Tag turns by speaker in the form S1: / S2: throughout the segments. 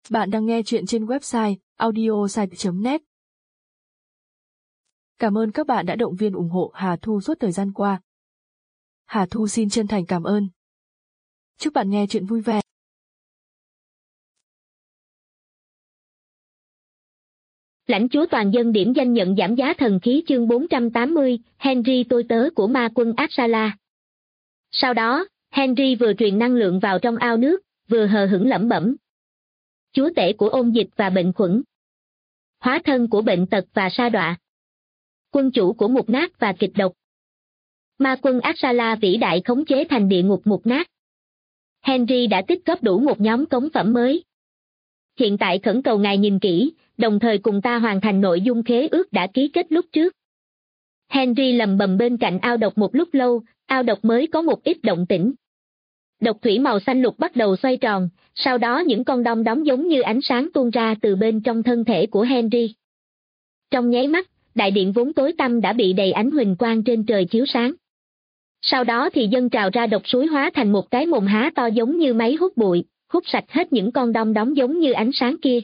S1: Bạn đang nghe chuyện trên website audiosite.net. Cảm ơn các bạn đã động viên ủng hộ Hà Thu suốt thời gian qua. Hà Thu xin chân thành cảm ơn. Chúc bạn nghe chuyện vui vẻ.
S2: Lãnh chúa toàn dân điểm danh nhận giảm giá thần khí chương 480, Henry tôi tớ của ma quân Absala. Sau đó, Henry vừa truyền năng lượng vào trong ao nước, vừa hờ hững lẩm bẩm. Chúa tể của ôn dịch và bệnh khuẩn. Hóa thân của bệnh tật và sa đọa. Quân chủ của mục nát và kịch độc. Ma quân Absala vĩ đại khống chế thành địa ngục mục nát. Henry đã tích góp đủ một nhóm cống phẩm mới. Hiện tại khẩn cầu ngài nhìn kỹ, đồng thời cùng ta hoàn thành nội dung khế ước đã ký kết lúc trước. Henry lầm bầm bên cạnh ao độc một lúc lâu, ao độc mới có một ít động tĩnh. Độc thủy màu xanh lục bắt đầu xoay tròn, sau đó những con đom đóm giống như ánh sáng tuôn ra từ bên trong thân thể của Henry. Trong nháy mắt, đại điện vốn tối tăm đã bị đầy ánh huỳnh quang trên trời chiếu sáng. Sau đó thì dâng trào ra độc suối hóa thành một cái mồm há to giống như máy hút bụi, hút sạch hết những con đom đóm giống như ánh sáng kia.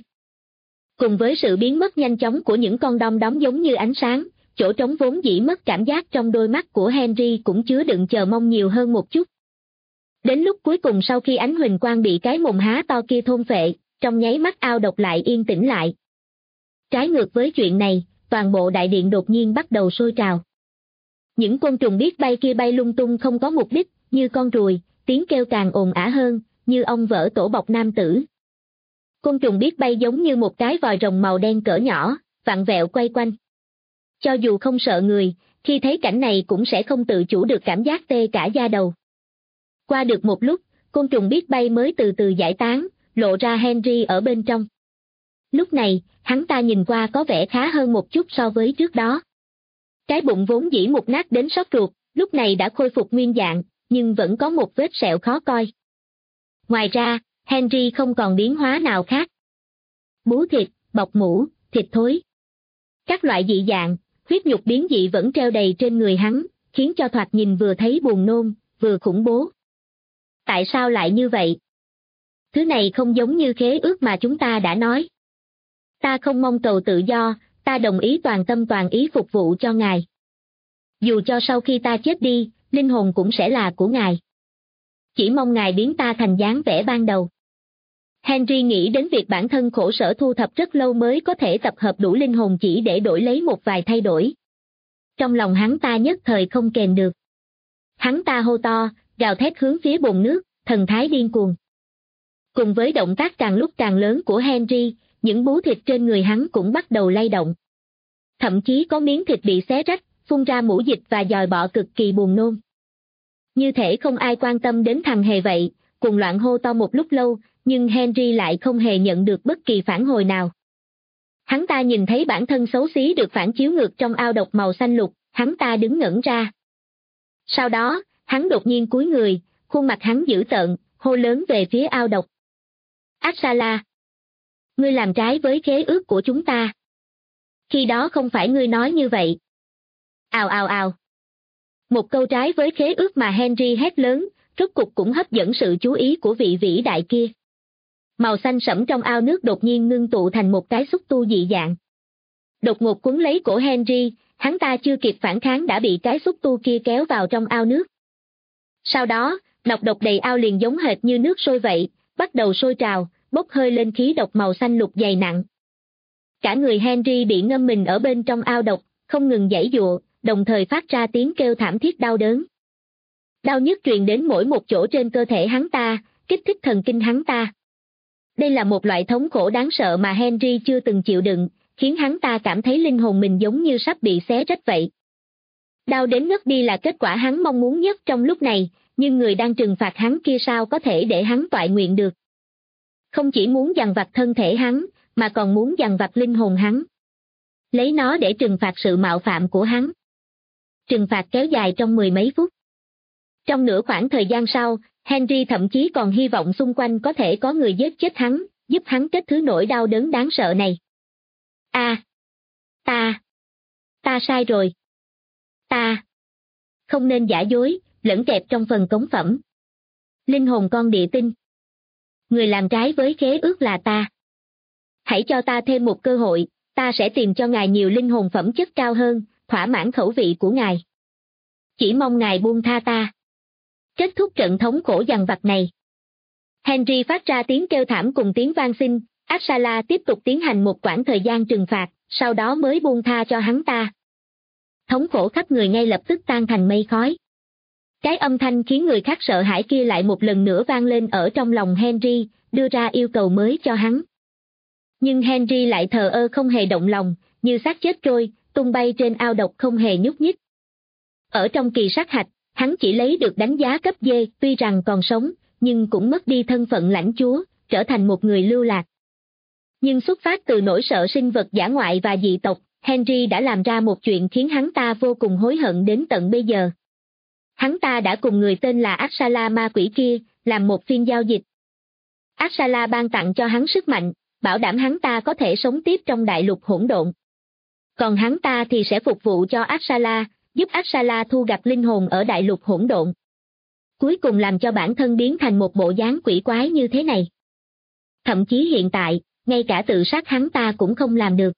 S2: Cùng với sự biến mất nhanh chóng của những con đom đóm giống như ánh sáng, chỗ trống vốn dĩ mất cảm giác trong đôi mắt của Henry cũng chứa đựng chờ mong nhiều hơn một chút. Đến lúc cuối cùng sau khi ánh huỳnh quang bị cái mồm há to kia thôn phệ, trong nháy mắt ao độc lại yên tĩnh lại. Trái ngược với chuyện này, toàn bộ đại điện đột nhiên bắt đầu sôi trào. Những côn trùng biết bay kia bay lung tung không có mục đích, như con ruồi, tiếng kêu càng ồn ả hơn, như ong vỡ tổ bọc nam tử. Côn trùng biết bay giống như một cái vòi rồng màu đen cỡ nhỏ, vặn vẹo quay quanh. Cho dù không sợ người, khi thấy cảnh này cũng sẽ không tự chủ được cảm giác tê cả da đầu. Qua được một lúc, côn trùng biết bay mới từ từ giải tán, lộ ra Henry ở bên trong. Lúc này, hắn ta nhìn qua có vẻ khá hơn một chút so với trước đó. Cái bụng vốn dĩ mục nát đến xót ruột, lúc này đã khôi phục nguyên dạng, nhưng vẫn có một vết sẹo khó coi. Ngoài ra, Henry không còn biến hóa nào khác. Bú thịt, bọc mũ, thịt thối. Các loại dị dạng, huyết nhục biến dị vẫn treo đầy trên người hắn, khiến cho thoạt nhìn vừa thấy buồn nôn, vừa khủng bố. Tại sao lại như vậy? Thứ này không giống như khế ước mà chúng ta đã nói. Ta không mong cầu tự do, ta đồng ý toàn tâm toàn ý phục vụ cho ngài. Dù cho sau khi ta chết đi, linh hồn cũng sẽ là của ngài. Chỉ mong ngài biến ta thành dáng vẻ ban đầu. Henry nghĩ đến việc bản thân khổ sở thu thập rất lâu mới có thể tập hợp đủ linh hồn chỉ để đổi lấy một vài thay đổi. Trong lòng hắn ta nhất thời không kềm được. Hắn ta hô to, gào thét hướng phía bồn nước, thần thái điên cuồng. Cùng với động tác càng lúc càng lớn của Henry, những bú thịt trên người hắn cũng bắt đầu lay động. Thậm chí có miếng thịt bị xé rách, phun ra mũ dịch và dòi bọ cực kỳ buồn nôn. Như thể không ai quan tâm đến thằng hề vậy, cuồng loạn hô to một lúc lâu, nhưng Henry lại không hề nhận được bất kỳ phản hồi nào. Hắn ta nhìn thấy bản thân xấu xí được phản chiếu ngược trong ao độc màu xanh lục, hắn ta đứng ngẩn ra. Sau đó, hắn đột nhiên cúi người, khuôn mặt hắn dữ tợn, hô lớn về phía ao độc. Absala! Ngươi làm trái với khế ước của chúng ta. Khi đó không phải ngươi nói như vậy. Ào ào ào. Một câu trái với khế ước mà Henry hét lớn, rốt cục cũng hấp dẫn sự chú ý của vị vĩ đại kia. Màu xanh sẫm trong ao nước đột nhiên ngưng tụ thành một cái xúc tu dị dạng. Đột ngột cuốn lấy cổ Henry, hắn ta chưa kịp phản kháng đã bị cái xúc tu kia kéo vào trong ao nước. Sau đó, nọc độc đầy ao liền giống hệt như nước sôi vậy, bắt đầu sôi trào, bốc hơi lên khí độc màu xanh lục dày nặng. Cả người Henry bị ngâm mình ở bên trong ao độc, không ngừng giãy giụa, đồng thời phát ra tiếng kêu thảm thiết đau đớn. Đau nhức truyền đến mỗi một chỗ trên cơ thể hắn ta, kích thích thần kinh hắn ta. Đây là một loại thống khổ đáng sợ mà Henry chưa từng chịu đựng, khiến hắn ta cảm thấy linh hồn mình giống như sắp bị xé rách vậy. Đau đến ngất đi là kết quả hắn mong muốn nhất trong lúc này, nhưng người đang trừng phạt hắn kia sao có thể để hắn toại nguyện được. Không chỉ muốn dằn vặt thân thể hắn, mà còn muốn dằn vặt linh hồn hắn. Lấy nó để trừng phạt sự mạo phạm của hắn. Trừng phạt kéo dài trong mười mấy phút. Trong nửa khoảng thời gian sau, Henry thậm chí còn hy vọng xung quanh có thể có người giết chết hắn, giúp hắn kết thứ nỗi đau đớn đáng sợ này. Ta sai rồi. Ta không nên giả dối, lẫn kẹp trong phần cống phẩm. Linh hồn con địa tinh. Người làm trái với khế ước là ta. Hãy cho ta thêm một cơ hội, ta sẽ tìm cho ngài nhiều linh hồn phẩm chất cao hơn, thỏa mãn khẩu vị của ngài. Chỉ mong ngài buông tha ta. Kết thúc trận thống khổ dằn vặt này, Henry phát ra tiếng kêu thảm cùng tiếng van xin. Apsala tiếp tục tiến hành một quãng thời gian trừng phạt, sau đó mới buông tha cho hắn ta. Thống khổ khắp người ngay lập tức tan thành mây khói. Cái âm thanh khiến người khác sợ hãi kia lại một lần nữa vang lên ở trong lòng Henry, đưa ra yêu cầu mới cho hắn. Nhưng Henry lại thờ ơ không hề động lòng, như xác chết trôi, tung bay trên ao độc không hề nhúc nhích. Ở trong kỳ sát hạch, hắn chỉ lấy được đánh giá cấp D, tuy rằng còn sống, nhưng cũng mất đi thân phận lãnh chúa, trở thành một người lưu lạc. Nhưng xuất phát từ nỗi sợ sinh vật dã ngoại và dị tộc, Henry đã làm ra một chuyện khiến hắn ta vô cùng hối hận đến tận bây giờ. Hắn ta đã cùng người tên là Apsala ma quỷ kia, làm một phiên giao dịch. Apsala ban tặng cho hắn sức mạnh, bảo đảm hắn ta có thể sống tiếp trong đại lục hỗn độn. Còn hắn ta thì sẽ phục vụ cho Apsala, giúp Apsala thu gặt linh hồn ở đại lục hỗn độn. Cuối cùng làm cho bản thân biến thành một bộ dáng quỷ quái như thế này. Thậm chí hiện tại, ngay cả tự sát hắn ta cũng không làm được.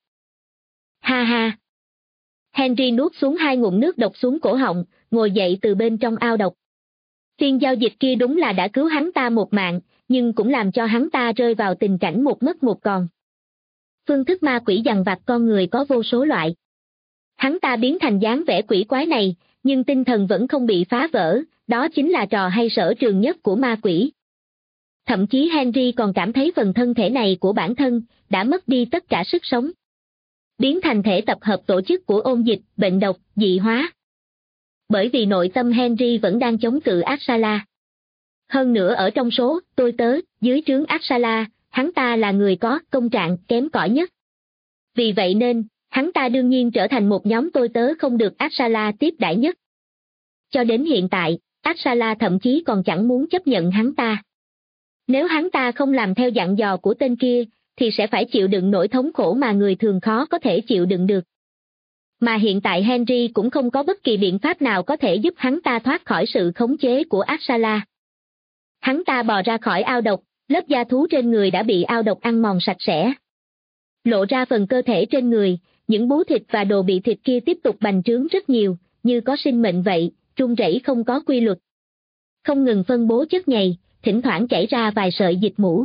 S2: Ha ha! Henry nuốt xuống 2 ngụm nước độc xuống cổ họng, ngồi dậy từ bên trong ao độc. Phiên giao dịch kia đúng là đã cứu hắn ta một mạng, nhưng cũng làm cho hắn ta rơi vào tình cảnh một mất một còn. Phương thức ma quỷ dằn vặt con người có vô số loại. Hắn ta biến thành dáng vẻ quỷ quái này, nhưng tinh thần vẫn không bị phá vỡ, đó chính là trò hay sở trường nhất của ma quỷ. Thậm chí Henry còn cảm thấy phần thân thể này của bản thân đã mất đi tất cả sức sống. Biến thành thể tập hợp tổ chức của ôn dịch, bệnh độc, dị hóa. Bởi vì nội tâm Henry vẫn đang chống cự Apsala. Hơn nữa ở trong số tôi tớ dưới trướng Apsala, hắn ta là người có công trạng kém cỏi nhất. Vì vậy nên, hắn ta đương nhiên trở thành một nhóm tôi tớ không được Apsala tiếp đãi nhất. Cho đến hiện tại, Apsala thậm chí còn chẳng muốn chấp nhận hắn ta. Nếu hắn ta không làm theo dặn dò của tên kia, thì sẽ phải chịu đựng nỗi thống khổ mà người thường khó có thể chịu đựng được. Mà hiện tại Henry cũng không có bất kỳ biện pháp nào có thể giúp hắn ta thoát khỏi sự khống chế của Apsala. Hắn ta bò ra khỏi ao độc, lớp da thú trên người đã bị ao độc ăn mòn sạch sẽ. Lộ ra phần cơ thể trên người, những bú thịt và đồ bị thịt kia tiếp tục bành trướng rất nhiều, như có sinh mệnh vậy, rung rẩy không có quy luật. Không ngừng phân bố chất nhầy, thỉnh thoảng chảy ra vài sợi dịch mũ.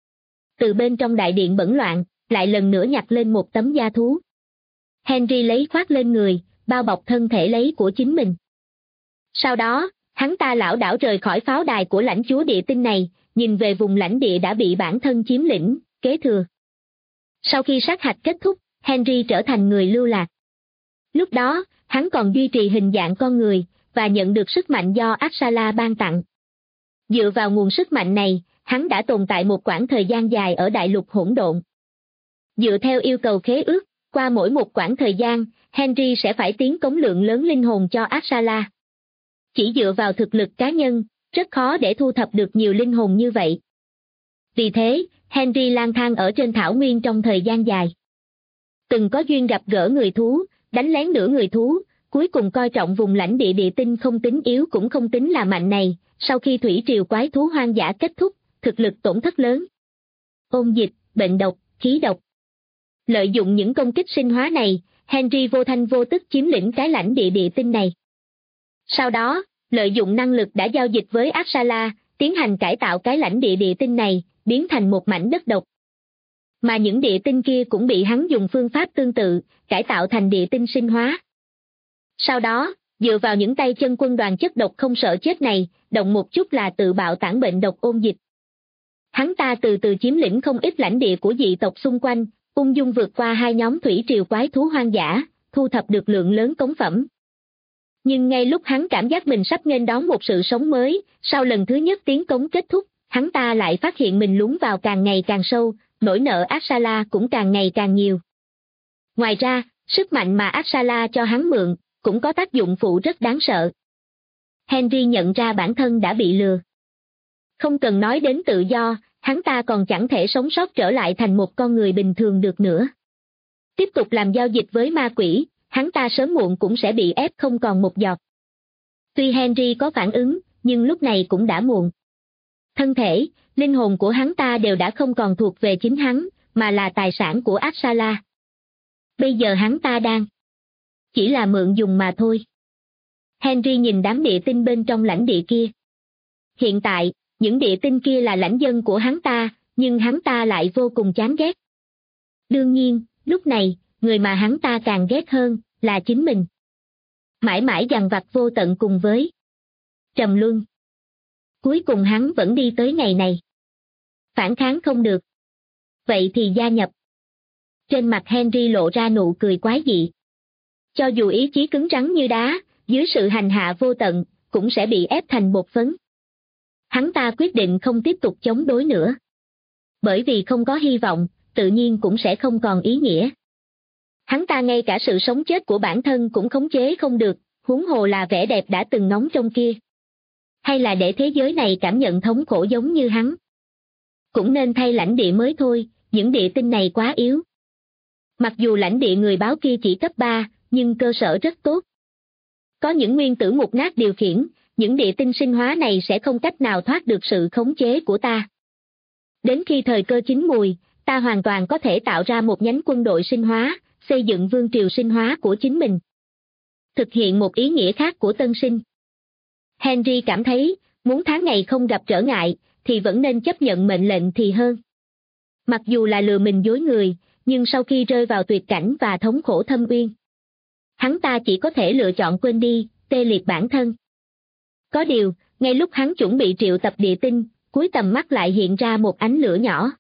S2: Từ bên trong đại điện bẩn loạn, lại lần nữa nhặt lên một tấm da thú. Henry lấy khoác lên người, bao bọc thân thể lấy của chính mình. Sau đó, hắn ta lảo đảo rời khỏi pháo đài của lãnh chúa địa tinh này, nhìn về vùng lãnh địa đã bị bản thân chiếm lĩnh, kế thừa. Sau khi sát hạch kết thúc, Henry trở thành người lưu lạc. Lúc đó, hắn còn duy trì hình dạng con người, và nhận được sức mạnh do Apsala ban tặng. Dựa vào nguồn sức mạnh này, hắn đã tồn tại một quãng thời gian dài ở đại lục hỗn độn. Dựa theo yêu cầu khế ước, qua mỗi một quãng thời gian, Henry sẽ phải tiến cống lượng lớn linh hồn cho Apsala. Chỉ dựa vào thực lực cá nhân, rất khó để thu thập được nhiều linh hồn như vậy. Vì thế, Henry lang thang ở trên thảo nguyên trong thời gian dài. Từng có duyên gặp gỡ người thú, đánh lén nửa người thú, cuối cùng coi trọng vùng lãnh địa địa tinh không tính yếu cũng không tính là mạnh này, sau khi thủy triều quái thú hoang dã kết thúc, thực lực tổn thất lớn. Ôn dịch, bệnh độc, khí độc. Lợi dụng những công kích sinh hóa này, Henry vô thanh vô tức chiếm lĩnh cái lãnh địa địa tinh này. Sau đó, lợi dụng năng lực đã giao dịch với Apsala, tiến hành cải tạo cái lãnh địa địa tinh này, biến thành một mảnh đất độc. Mà những địa tinh kia cũng bị hắn dùng phương pháp tương tự, cải tạo thành địa tinh sinh hóa. Sau đó, dựa vào những tay chân quân đoàn chất độc không sợ chết này, động một chút là tự bạo tản bệnh độc ôn dịch. Hắn ta từ từ chiếm lĩnh không ít lãnh địa của dị tộc xung quanh, ung dung vượt qua 2 nhóm thủy triều quái thú hoang dã, thu thập được lượng lớn cống phẩm. Nhưng ngay lúc hắn cảm giác mình sắp nghênh đón một sự sống mới, sau lần thứ nhất tiến cống kết thúc, hắn ta lại phát hiện mình lún vào càng ngày càng sâu, nỗi nợ Apsala cũng càng ngày càng nhiều. Ngoài ra, sức mạnh mà Apsala cho hắn mượn, cũng có tác dụng phụ rất đáng sợ. Henry nhận ra bản thân đã bị lừa. Không cần nói đến tự do, hắn ta còn chẳng thể sống sót trở lại thành một con người bình thường được nữa. Tiếp tục làm giao dịch với ma quỷ, hắn ta sớm muộn cũng sẽ bị ép không còn một giọt. Tuy Henry có phản ứng, nhưng lúc này cũng đã muộn. Thân thể, linh hồn của hắn ta đều đã không còn thuộc về chính hắn, mà là tài sản của Apsala. Bây giờ hắn ta đang chỉ là mượn dùng mà thôi. Henry nhìn đám địa tinh bên trong lãnh địa kia. Hiện tại, những địa tinh kia là lãnh dân của hắn ta, nhưng hắn ta lại vô cùng chán ghét. Đương nhiên, lúc này, người mà hắn ta càng ghét hơn, là chính mình. Mãi mãi dằn vặt vô tận cùng với trầm luân. Cuối cùng hắn vẫn đi tới ngày này. Phản kháng không được. Vậy thì gia nhập. Trên mặt Henry lộ ra nụ cười quái dị. Cho dù ý chí cứng rắn như đá, dưới sự hành hạ vô tận, cũng sẽ bị ép thành bột phấn. Hắn ta quyết định không tiếp tục chống đối nữa. Bởi vì không có hy vọng, tự nhiên cũng sẽ không còn ý nghĩa. Hắn ta ngay cả sự sống chết của bản thân cũng khống chế không được, huống hồ là vẻ đẹp đã từng nóng trong kia. Hay là để thế giới này cảm nhận thống khổ giống như hắn. Cũng nên thay lãnh địa mới thôi, những địa tinh này quá yếu. Mặc dù lãnh địa người báo kia chỉ cấp 3, nhưng cơ sở rất tốt. Có những nguyên tử mục nát điều khiển, những địa tinh sinh hóa này sẽ không cách nào thoát được sự khống chế của ta. Đến khi thời cơ chín mùi, ta hoàn toàn có thể tạo ra một nhánh quân đội sinh hóa, xây dựng vương triều sinh hóa của chính mình. Thực hiện một ý nghĩa khác của tân sinh. Henry cảm thấy, muốn tháng ngày không gặp trở ngại, thì vẫn nên chấp nhận mệnh lệnh thì hơn. Mặc dù là lừa mình dối người, nhưng sau khi rơi vào tuyệt cảnh và thống khổ thâm uyên, hắn ta chỉ có thể lựa chọn quên đi, tê liệt bản thân. Có điều, ngay lúc hắn chuẩn bị triệu tập địa tinh, cuối tầm mắt lại hiện ra một ánh lửa nhỏ.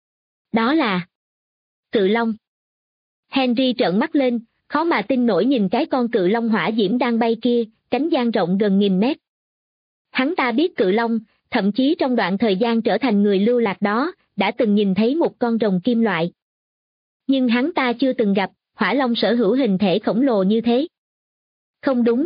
S2: Đó là cự long. Henry trợn mắt lên, khó mà tin nổi nhìn cái con cự long hỏa diễm đang bay kia, cánh dang rộng gần nghìn mét. Hắn ta biết cự long, thậm chí trong đoạn thời gian trở thành người lưu lạc đó, đã từng nhìn thấy một con rồng kim loại. Nhưng hắn ta chưa từng gặp hỏa long sở hữu hình thể khổng lồ như thế. Không đúng.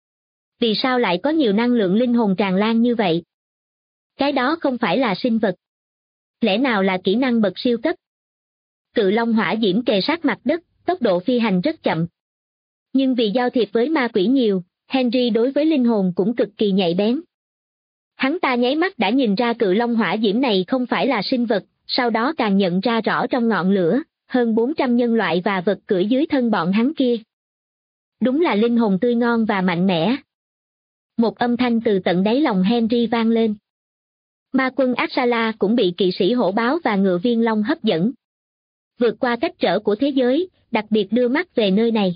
S2: Vì sao lại có nhiều năng lượng linh hồn tràn lan như vậy? Cái đó không phải là sinh vật. Lẽ nào là kỹ năng bậc siêu cấp? Cự long hỏa diễm kề sát mặt đất, tốc độ phi hành rất chậm. Nhưng vì giao thiệp với ma quỷ nhiều, Henry đối với linh hồn cũng cực kỳ nhạy bén. Hắn ta nháy mắt đã nhìn ra cự long hỏa diễm này không phải là sinh vật, sau đó càng nhận ra rõ trong ngọn lửa, hơn 400 nhân loại và vật cưỡi dưới thân bọn hắn kia. Đúng là linh hồn tươi ngon và mạnh mẽ. Một âm thanh từ tận đáy lòng Henry vang lên. Ma quân Apsala cũng bị kỵ sĩ hổ báo và ngựa viên long hấp dẫn. Vượt qua cách trở của thế giới, đặc biệt đưa mắt về nơi này.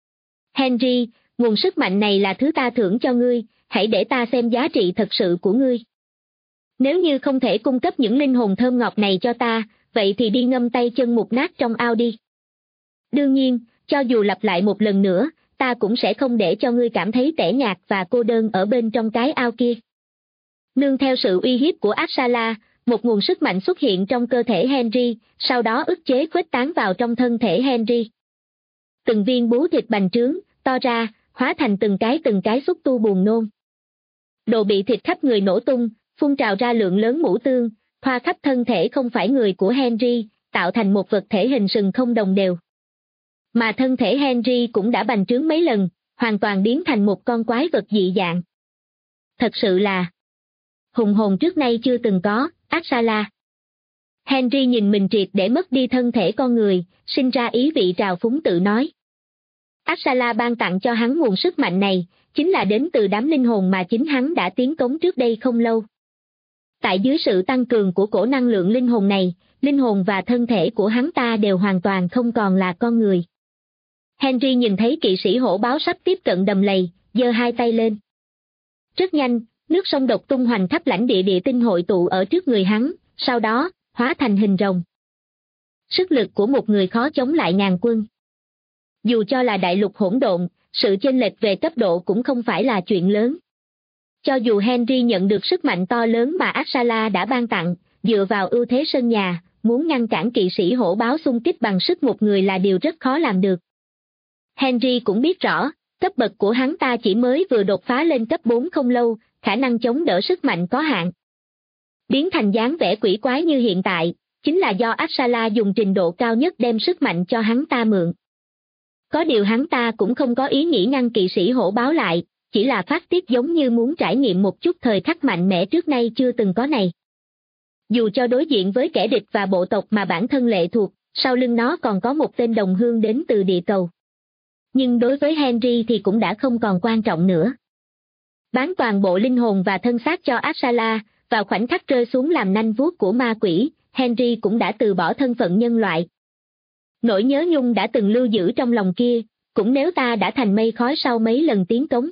S2: Henry, nguồn sức mạnh này là thứ ta thưởng cho ngươi, hãy để ta xem giá trị thật sự của ngươi. Nếu như không thể cung cấp những linh hồn thơm ngọt này cho ta, vậy thì đi ngâm tay chân mục nát trong ao đi. Đương nhiên, cho dù lặp lại một lần nữa, ta cũng sẽ không để cho ngươi cảm thấy tẻ nhạt và cô đơn ở bên trong cái ao kia. Nương theo sự uy hiếp của Apsala, một nguồn sức mạnh xuất hiện trong cơ thể Henry, sau đó ức chế khuếch tán vào trong thân thể Henry. Từng viên bú thịt bành trướng, to ra, hóa thành từng cái xúc tu buồn nôn. Đồ bị thịt khắp người nổ tung, phun trào ra lượng lớn mũ tương, thoa khắp thân thể không phải người của Henry, tạo thành một vật thể hình sừng không đồng đều. Mà thân thể Henry cũng đã bành trướng mấy lần, hoàn toàn biến thành một con quái vật dị dạng. Thật sự là hùng hồn trước nay chưa từng có, Apsala. Henry nhìn mình triệt để mất đi thân thể con người, sinh ra ý vị trào phúng tự nói. Apsala ban tặng cho hắn nguồn sức mạnh này, chính là đến từ đám linh hồn mà chính hắn đã tiến cống trước đây không lâu. Tại dưới sự tăng cường của cổ năng lượng linh hồn này, linh hồn và thân thể của hắn ta đều hoàn toàn không còn là con người. Henry nhìn thấy kỵ sĩ hổ báo sắp tiếp cận đầm lầy, giơ hai tay lên. Rất nhanh, nước sông độc tung hoành khắp lãnh địa địa tinh hội tụ ở trước người hắn, sau đó, hóa thành hình rồng. Sức lực của một người khó chống lại ngàn quân. Dù cho là đại lục hỗn độn, sự chênh lệch về cấp độ cũng không phải là chuyện lớn. Cho dù Henry nhận được sức mạnh to lớn mà Apsala đã ban tặng, dựa vào ưu thế sân nhà, muốn ngăn cản kỵ sĩ hổ báo xung kích bằng sức một người là điều rất khó làm được. Henry cũng biết rõ, cấp bậc của hắn ta chỉ mới vừa đột phá lên cấp 4 không lâu, khả năng chống đỡ sức mạnh có hạn. Biến thành dáng vẻ quỷ quái như hiện tại, chính là do Apsala dùng trình độ cao nhất đem sức mạnh cho hắn ta mượn. Có điều hắn ta cũng không có ý nghĩ ngăn kỵ sĩ hổ báo lại, chỉ là phát tiết giống như muốn trải nghiệm một chút thời khắc mạnh mẽ trước nay chưa từng có này. Dù cho đối diện với kẻ địch và bộ tộc mà bản thân lệ thuộc, sau lưng nó còn có một tên đồng hương đến từ địa cầu. Nhưng đối với Henry thì cũng đã không còn quan trọng nữa. Bán toàn bộ linh hồn và thân xác cho Apsala, vào khoảnh khắc rơi xuống làm nanh vuốt của ma quỷ, Henry cũng đã từ bỏ thân phận nhân loại. Nỗi nhớ nhung đã từng lưu giữ trong lòng kia, cũng nếu ta đã thành mây khói sau mấy lần tiến cống.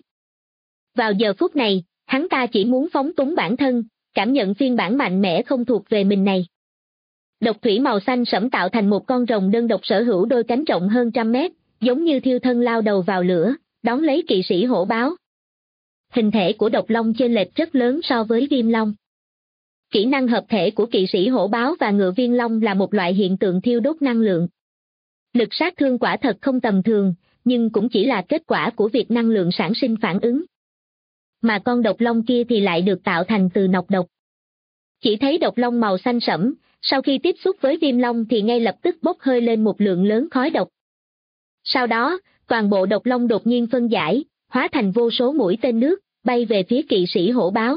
S2: Vào giờ phút này, hắn ta chỉ muốn phóng túng bản thân, cảm nhận phiên bản mạnh mẽ không thuộc về mình này. Độc thủy màu xanh sẫm tạo thành một con rồng đơn độc sở hữu đôi cánh rộng hơn 100 mét, giống như thiêu thân lao đầu vào lửa, đón lấy kỵ sĩ hổ báo. Hình thể của độc long chênh lệch rất lớn so với viêm long. Kỹ năng hợp thể của kỵ sĩ hổ báo và ngựa viên long là một loại hiện tượng thiêu đốt năng lượng. Lực sát thương quả thật không tầm thường, nhưng cũng chỉ là kết quả của việc năng lượng sản sinh phản ứng. Mà con độc long kia thì lại được tạo thành từ nọc độc. Chỉ thấy độc long màu xanh sẫm, sau khi tiếp xúc với viêm long thì ngay lập tức bốc hơi lên một lượng lớn khói độc. Sau đó, toàn bộ độc long đột nhiên phân giải, hóa thành vô số mũi tên nước, bay về phía kỵ sĩ hổ báo.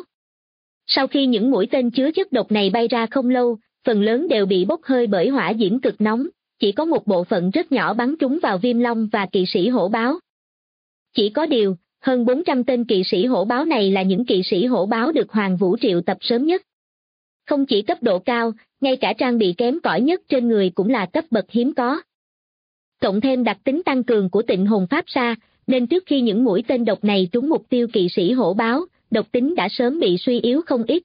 S2: Sau khi những mũi tên chứa chất độc này bay ra không lâu, phần lớn đều bị bốc hơi bởi hỏa diễm cực nóng, chỉ có một bộ phận rất nhỏ bắn trúng vào viêm long và kỵ sĩ hổ báo. Chỉ có điều, hơn 400 tên kỵ sĩ hổ báo này là những kỵ sĩ hổ báo được Hoàng Vũ triệu tập sớm nhất. Không chỉ cấp độ cao, ngay cả trang bị kém cỏi nhất trên người cũng là cấp bậc hiếm có. Cộng thêm đặc tính tăng cường của tịnh hồn pháp sa, nên trước khi những mũi tên độc này trúng mục tiêu kỵ sĩ hổ báo, độc tính đã sớm bị suy yếu không ít.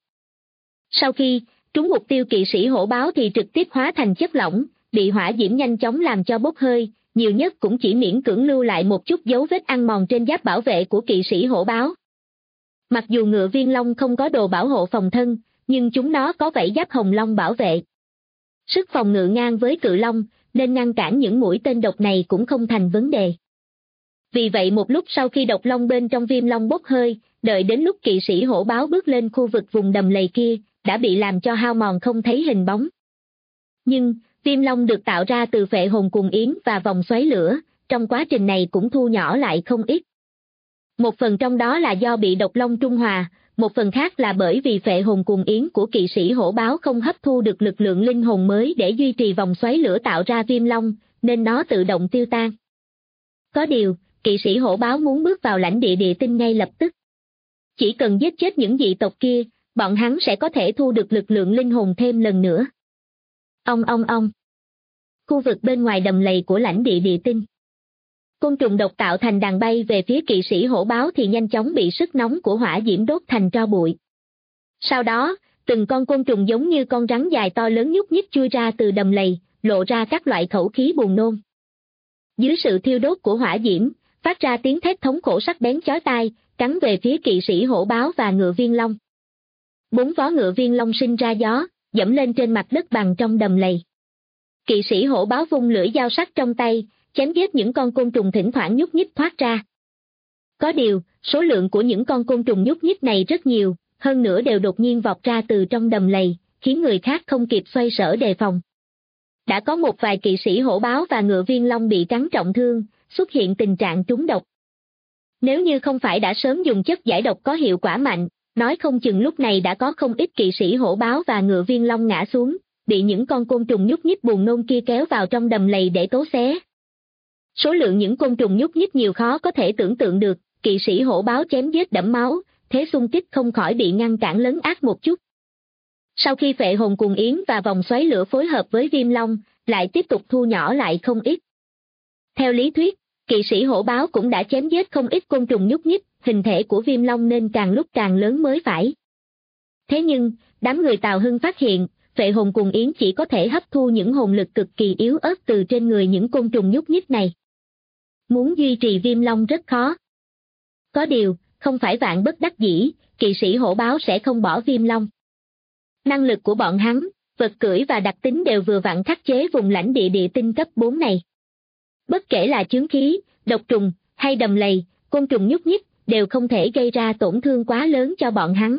S2: Sau khi trúng mục tiêu kỵ sĩ hổ báo thì trực tiếp hóa thành chất lỏng, bị hỏa diễm nhanh chóng làm cho bốc hơi, nhiều nhất cũng chỉ miễn cưỡng lưu lại một chút dấu vết ăn mòn trên giáp bảo vệ của kỵ sĩ hổ báo. Mặc dù ngựa viên long không có đồ bảo hộ phòng thân, nhưng chúng nó có vảy giáp hồng long bảo vệ. Sức phòng ngự ngang với cự long, nên ngăn cản những mũi tên độc này cũng không thành vấn đề. Vì vậy một lúc sau khi độc long bên trong viêm long bốc hơi, đợi đến lúc kỵ sĩ hổ báo bước lên khu vực vùng đầm lầy kia, đã bị làm cho hao mòn không thấy hình bóng. Nhưng, viêm long được tạo ra từ phệ hồn cùng yến và vòng xoáy lửa, trong quá trình này cũng thu nhỏ lại không ít. Một phần trong đó là do bị độc long trung hòa, một phần khác là bởi vì phệ hồn cùng yến của kỵ sĩ hổ báo không hấp thu được lực lượng linh hồn mới để duy trì vòng xoáy lửa tạo ra viêm long, nên nó tự động tiêu tan. Có điều, kỵ sĩ hổ báo muốn bước vào lãnh địa địa tinh ngay lập tức. Chỉ cần giết chết những dị tộc kia, bọn hắn sẽ có thể thu được lực lượng linh hồn thêm lần nữa. Ong. Khu vực bên ngoài đầm lầy của lãnh địa địa tinh. Côn trùng độc tạo thành đàn bay về phía kỵ sĩ hổ báo thì nhanh chóng bị sức nóng của hỏa diễm đốt thành tro bụi. Sau đó, từng con côn trùng giống như con rắn dài to lớn nhúc nhích chui ra từ đầm lầy, lộ ra các loại khẩu khí buồn nôn. Dưới sự thiêu đốt của hỏa diễm, phát ra tiếng thét thống khổ sắc bén chói tai, cắn về phía kỵ sĩ hổ báo và ngựa viên long. 4 vó ngựa viên long sinh ra gió, dẫm lên trên mặt đất bằng trong đầm lầy. Kỵ sĩ hổ báo vung lưỡi dao sắc trong tay, chém giết những con côn trùng thỉnh thoảng nhúc nhích thoát ra. Có điều, số lượng của những con côn trùng nhúc nhích này rất nhiều, hơn nữa đều đột nhiên vọt ra từ trong đầm lầy, khiến người khác không kịp xoay sở đề phòng. Đã có một vài kỵ sĩ hổ báo và ngựa viên long bị cắn trọng thương, xuất hiện tình trạng trúng độc. Nếu như không phải đã sớm dùng chất giải độc có hiệu quả mạnh, nói không chừng lúc này đã có không ít kỵ sĩ hổ báo và ngựa viên long ngã xuống, bị những con côn trùng nhúc nhích buồn nôn kia kéo vào trong đầm lầy để tố xé. Số lượng những côn trùng nhúc nhích nhiều khó có thể tưởng tượng được, kỵ sĩ hổ báo chém giết đẫm máu, thế xung kích không khỏi bị ngăn cản lấn át một chút. Sau khi phệ hồn cùng yến và vòng xoáy lửa phối hợp với viêm long, lại tiếp tục thu nhỏ lại không ít. Theo lý thuyết, kỵ sĩ hổ báo cũng đã chém giết không ít côn trùng nhúc nhích, hình thể của viêm long nên càng lúc càng lớn mới phải. Thế nhưng, đám người Tào Hưng phát hiện, phệ hồn cùng yến chỉ có thể hấp thu những hồn lực cực kỳ yếu ớt từ trên người những côn trùng nhúc nhích này. Muốn duy trì viêm long rất khó. Có điều, không phải vạn bất đắc dĩ, kỵ sĩ hổ báo sẽ không bỏ viêm long. Năng lực của bọn hắn, vật cưỡi và đặc tính đều vừa vặn khắc chế vùng lãnh địa địa tinh cấp 4 này. Bất kể là chướng khí, độc trùng, hay đầm lầy, côn trùng nhúc nhích, đều không thể gây ra tổn thương quá lớn cho bọn hắn.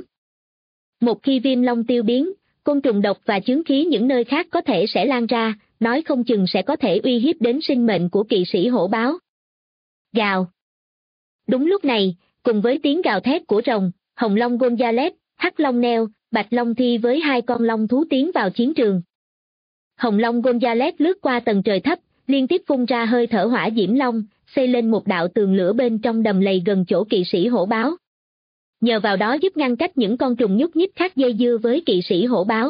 S2: Một khi viêm long tiêu biến, côn trùng độc và chướng khí những nơi khác có thể sẽ lan ra, nói không chừng sẽ có thể uy hiếp đến sinh mệnh của kỵ sĩ hổ báo. Gào. Đúng lúc này, cùng với tiếng gào thét của rồng, hồng long Gonzales, hắc long neo, Bạch Long Thi với hai con long thú tiến vào chiến trường. Hồng Long Gonzales lướt qua tầng trời thấp, liên tiếp phun ra hơi thở hỏa diễm long, xây lên một đạo tường lửa bên trong đầm lầy gần chỗ kỵ sĩ hổ báo. Nhờ vào đó giúp ngăn cách những con trùng nhúc nhích khác dây dưa với kỵ sĩ hổ báo.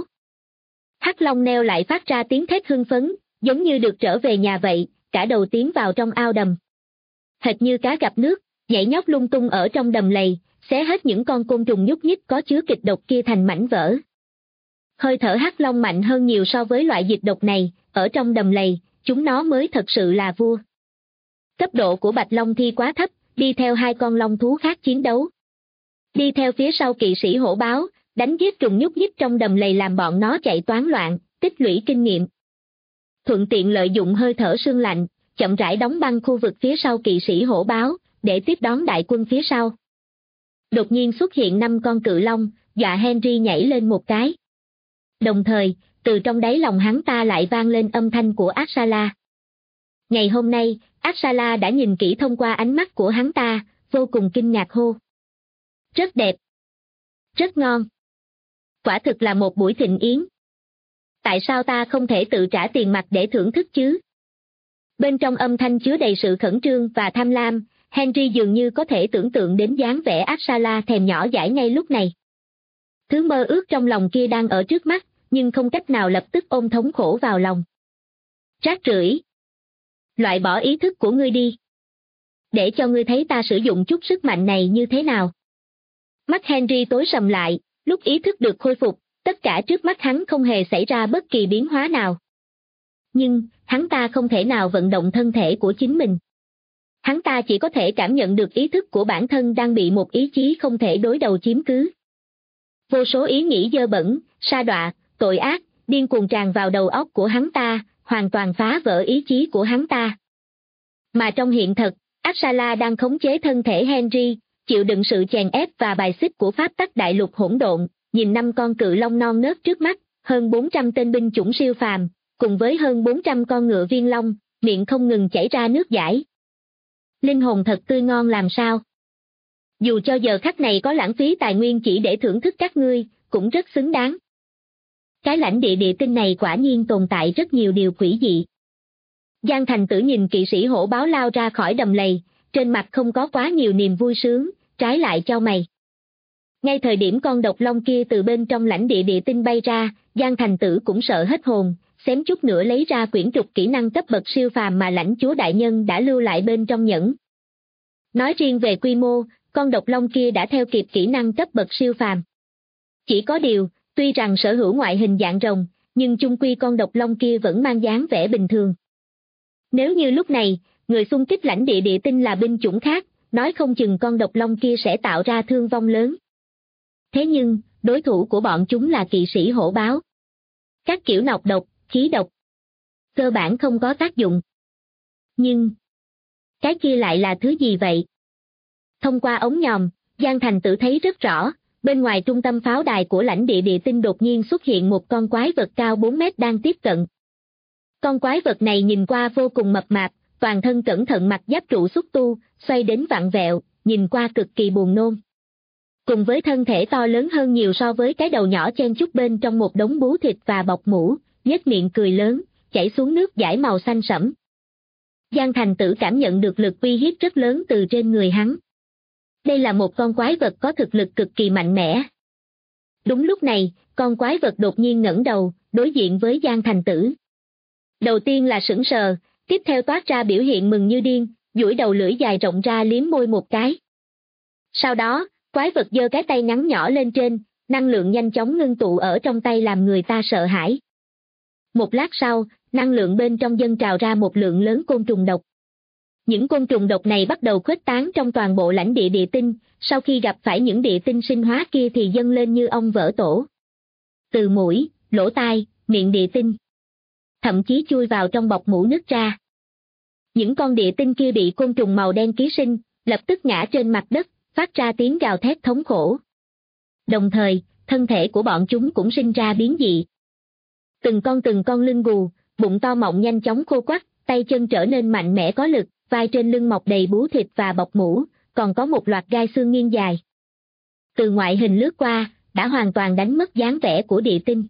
S2: Hắc Long neo lại phát ra tiếng thét hưng phấn, giống như được trở về nhà vậy, cả đầu tiến vào trong ao đầm. Hệt như cá gặp nước, nhảy nhót lung tung ở trong đầm lầy, xé hết những con côn trùng nhúc nhích có chứa kịch độc kia thành mảnh vỡ. Hơi thở Hắc Long mạnh hơn nhiều so với loại dịch độc này, ở trong đầm lầy, chúng nó mới thật sự là vua. Cấp độ của Bạch Long Thi quá thấp, đi theo hai con long thú khác chiến đấu. Đi theo phía sau kỵ sĩ hổ báo, đánh giết trùng nhúc nhích trong đầm lầy làm bọn nó chạy toán loạn, tích lũy kinh nghiệm. Thuận tiện lợi dụng hơi thở sương lạnh, chậm rãi đóng băng khu vực phía sau kỵ sĩ hổ báo, để tiếp đón đại quân phía sau. Đột nhiên xuất hiện 5 con cự long, dọa Henry nhảy lên một cái. Đồng thời, từ trong đáy lòng hắn ta lại vang lên âm thanh của Axala. Ngày hôm nay, Axala đã nhìn kỹ thông qua ánh mắt của hắn ta, vô cùng kinh ngạc hô. Rất đẹp. Rất ngon. Quả thực là một buổi thịnh yến. Tại sao ta không thể tự trả tiền mặt để thưởng thức chứ? Bên trong âm thanh chứa đầy sự khẩn trương và tham lam, Henry dường như có thể tưởng tượng đến dáng vẻ Axala thèm nhỏ dãi ngay lúc này. Thứ mơ ước trong lòng kia đang ở trước mắt, nhưng không cách nào lập tức ôm thống khổ vào lòng. Rác rưởi. Loại bỏ ý thức của ngươi đi. Để cho ngươi thấy ta sử dụng chút sức mạnh này như thế nào. Mắt Henry tối sầm lại, lúc ý thức được khôi phục, tất cả trước mắt hắn không hề xảy ra bất kỳ biến hóa nào. Nhưng, hắn ta không thể nào vận động thân thể của chính mình. Hắn ta chỉ có thể cảm nhận được ý thức của bản thân đang bị một ý chí không thể đối đầu chiếm cứ. Vô số ý nghĩ dơ bẩn, sa đọa, tội ác, điên cuồng tràn vào đầu óc của hắn ta, hoàn toàn phá vỡ ý chí của hắn ta. Mà trong hiện thực, Axala đang khống chế thân thể Henry, chịu đựng sự chèn ép và bài xích của pháp tắc đại lục hỗn độn, nhìn 5 con cự long non nớt trước mắt, hơn 400 tên binh chủng siêu phàm, cùng với hơn 400 con ngựa viên long, miệng không ngừng chảy ra nước dãi. Linh hồn thật tươi ngon làm sao? Dù cho giờ khắc này có lãng phí tài nguyên chỉ để thưởng thức các ngươi, cũng rất xứng đáng. Cái lãnh địa địa tinh này quả nhiên tồn tại rất nhiều điều quỷ dị. Giang Thành Tử nhìn kỵ sĩ hổ báo lao ra khỏi đầm lầy, trên mặt không có quá nhiều niềm vui sướng, trái lại chau mày. Ngay thời điểm con độc long kia từ bên trong lãnh địa địa tinh bay ra, Giang Thành Tử cũng sợ hết hồn, xém chút nữa lấy ra quyển trục kỹ năng cấp bậc siêu phàm mà lãnh chúa đại nhân đã lưu lại bên trong nhẫn. Nói riêng về quy mô, con độc long kia đã theo kịp kỹ năng cấp bậc siêu phàm. Chỉ có điều, tuy rằng sở hữu ngoại hình dạng rồng, nhưng chung quy con độc long kia vẫn mang dáng vẻ bình thường. Nếu như lúc này, người xung kích lãnh địa địa tinh là binh chủng khác, nói không chừng con độc long kia sẽ tạo ra thương vong lớn. Thế nhưng, đối thủ của bọn chúng là kỵ sĩ hổ báo. Các kiểu nọc độc, khí độc, cơ bản không có tác dụng. Nhưng, cái kia lại là thứ gì vậy? Thông qua ống nhòm, Giang Thành Tử thấy rất rõ, bên ngoài trung tâm pháo đài của lãnh địa địa tinh đột nhiên xuất hiện một con quái vật cao 4 mét đang tiếp cận. Con quái vật này nhìn qua vô cùng mập mạp, toàn thân cẩn thận mặc giáp trụ xúc tu, xoay đến vặn vẹo, nhìn qua cực kỳ buồn nôn. Cùng với thân thể to lớn hơn nhiều so với cái đầu nhỏ chen chúc bên trong một đống bú thịt và bọc mũ, nhếch miệng cười lớn, chảy xuống nước dãi màu xanh sẫm. Giang Thành Tử cảm nhận được lực uy hiếp rất lớn từ trên người hắn. Đây là một con quái vật có thực lực cực kỳ mạnh mẽ. Đúng lúc này, con quái vật đột nhiên ngẩng đầu, đối diện với Giang Thành Tử. Đầu tiên là sững sờ, tiếp theo toát ra biểu hiện mừng như điên, duỗi đầu lưỡi dài rộng ra liếm môi một cái. Sau đó, quái vật giơ cái tay ngắn nhỏ lên trên, năng lượng nhanh chóng ngưng tụ ở trong tay làm người ta sợ hãi. Một lát sau, năng lượng bên trong dâng trào ra một lượng lớn côn trùng độc. Những côn trùng độc này bắt đầu khuếch tán trong toàn bộ lãnh địa địa tinh, sau khi gặp phải những địa tinh sinh hóa kia thì dâng lên như ong vỡ tổ. Từ mũi, lỗ tai, miệng địa tinh, thậm chí chui vào trong bọc mũ nứt ra. Những con địa tinh kia bị côn trùng màu đen ký sinh, lập tức ngã trên mặt đất, phát ra tiếng gào thét thống khổ. Đồng thời, thân thể của bọn chúng cũng sinh ra biến dị. Từng con lưng gù, bụng to mọng nhanh chóng khô quắt, tay chân trở nên mạnh mẽ có lực, vai trên lưng mọc đầy bú thịt và bọc mũ, còn có một loạt gai xương nghiêng dài. Từ ngoại hình lướt qua, đã hoàn toàn đánh mất dáng vẻ của địa tinh.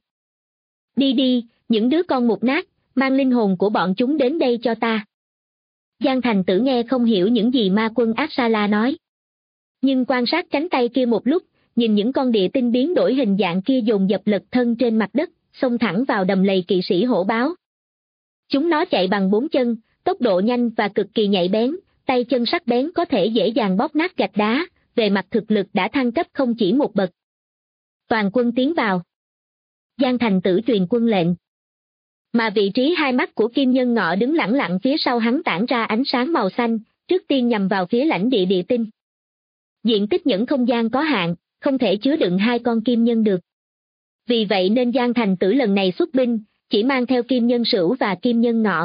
S2: Đi đi, những đứa con mục nát, mang linh hồn của bọn chúng đến đây cho ta. Giang Thành Tử nghe không hiểu những gì ma quân Apsala nói. Nhưng quan sát cánh tay kia một lúc, nhìn những con địa tinh biến đổi hình dạng kia dồn dập lật thân trên mặt đất, xông thẳng vào đầm lầy kỵ sĩ hổ báo. Chúng nó chạy bằng 4 chân, tốc độ nhanh và cực kỳ nhạy bén, tay chân sắc bén có thể dễ dàng bóp nát gạch đá, về mặt thực lực đã thăng cấp không chỉ một bậc. Toàn quân tiến vào. Giang Thành Tử truyền quân lệnh. Mà vị trí hai mắt của Kim Nhân Ngọ đứng lẳng lặng phía sau hắn tản ra ánh sáng màu xanh, trước tiên nhằm vào phía lãnh địa địa tinh. Diện tích những không gian có hạn, không thể chứa đựng 2 con kim nhân được. Vì vậy nên Giang Thành Tử lần này xuất binh, chỉ mang theo Kim Nhân Sửu và Kim Nhân Ngọ.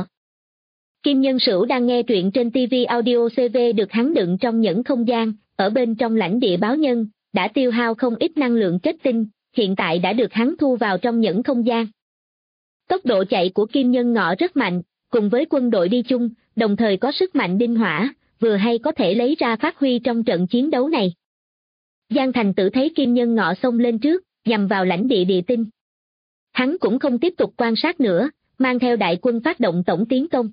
S2: Kim Nhân Sửu đang nghe truyện trên TV Audio CV được hắn đựng trong những không gian, ở bên trong lãnh địa báo nhân, đã tiêu hao không ít năng lượng kết tinh, hiện tại đã được hắn thu vào trong những không gian. Tốc độ chạy của Kim Nhân Ngọ rất mạnh, cùng với quân đội đi chung, đồng thời có sức mạnh đinh hỏa, vừa hay có thể lấy ra phát huy trong trận chiến đấu này. Giang Thành Tử thấy Kim Nhân Ngọ xông lên trước, nhằm vào lãnh địa địa tinh. Hắn cũng không tiếp tục quan sát nữa, mang theo đại quân phát động tổng tiến công.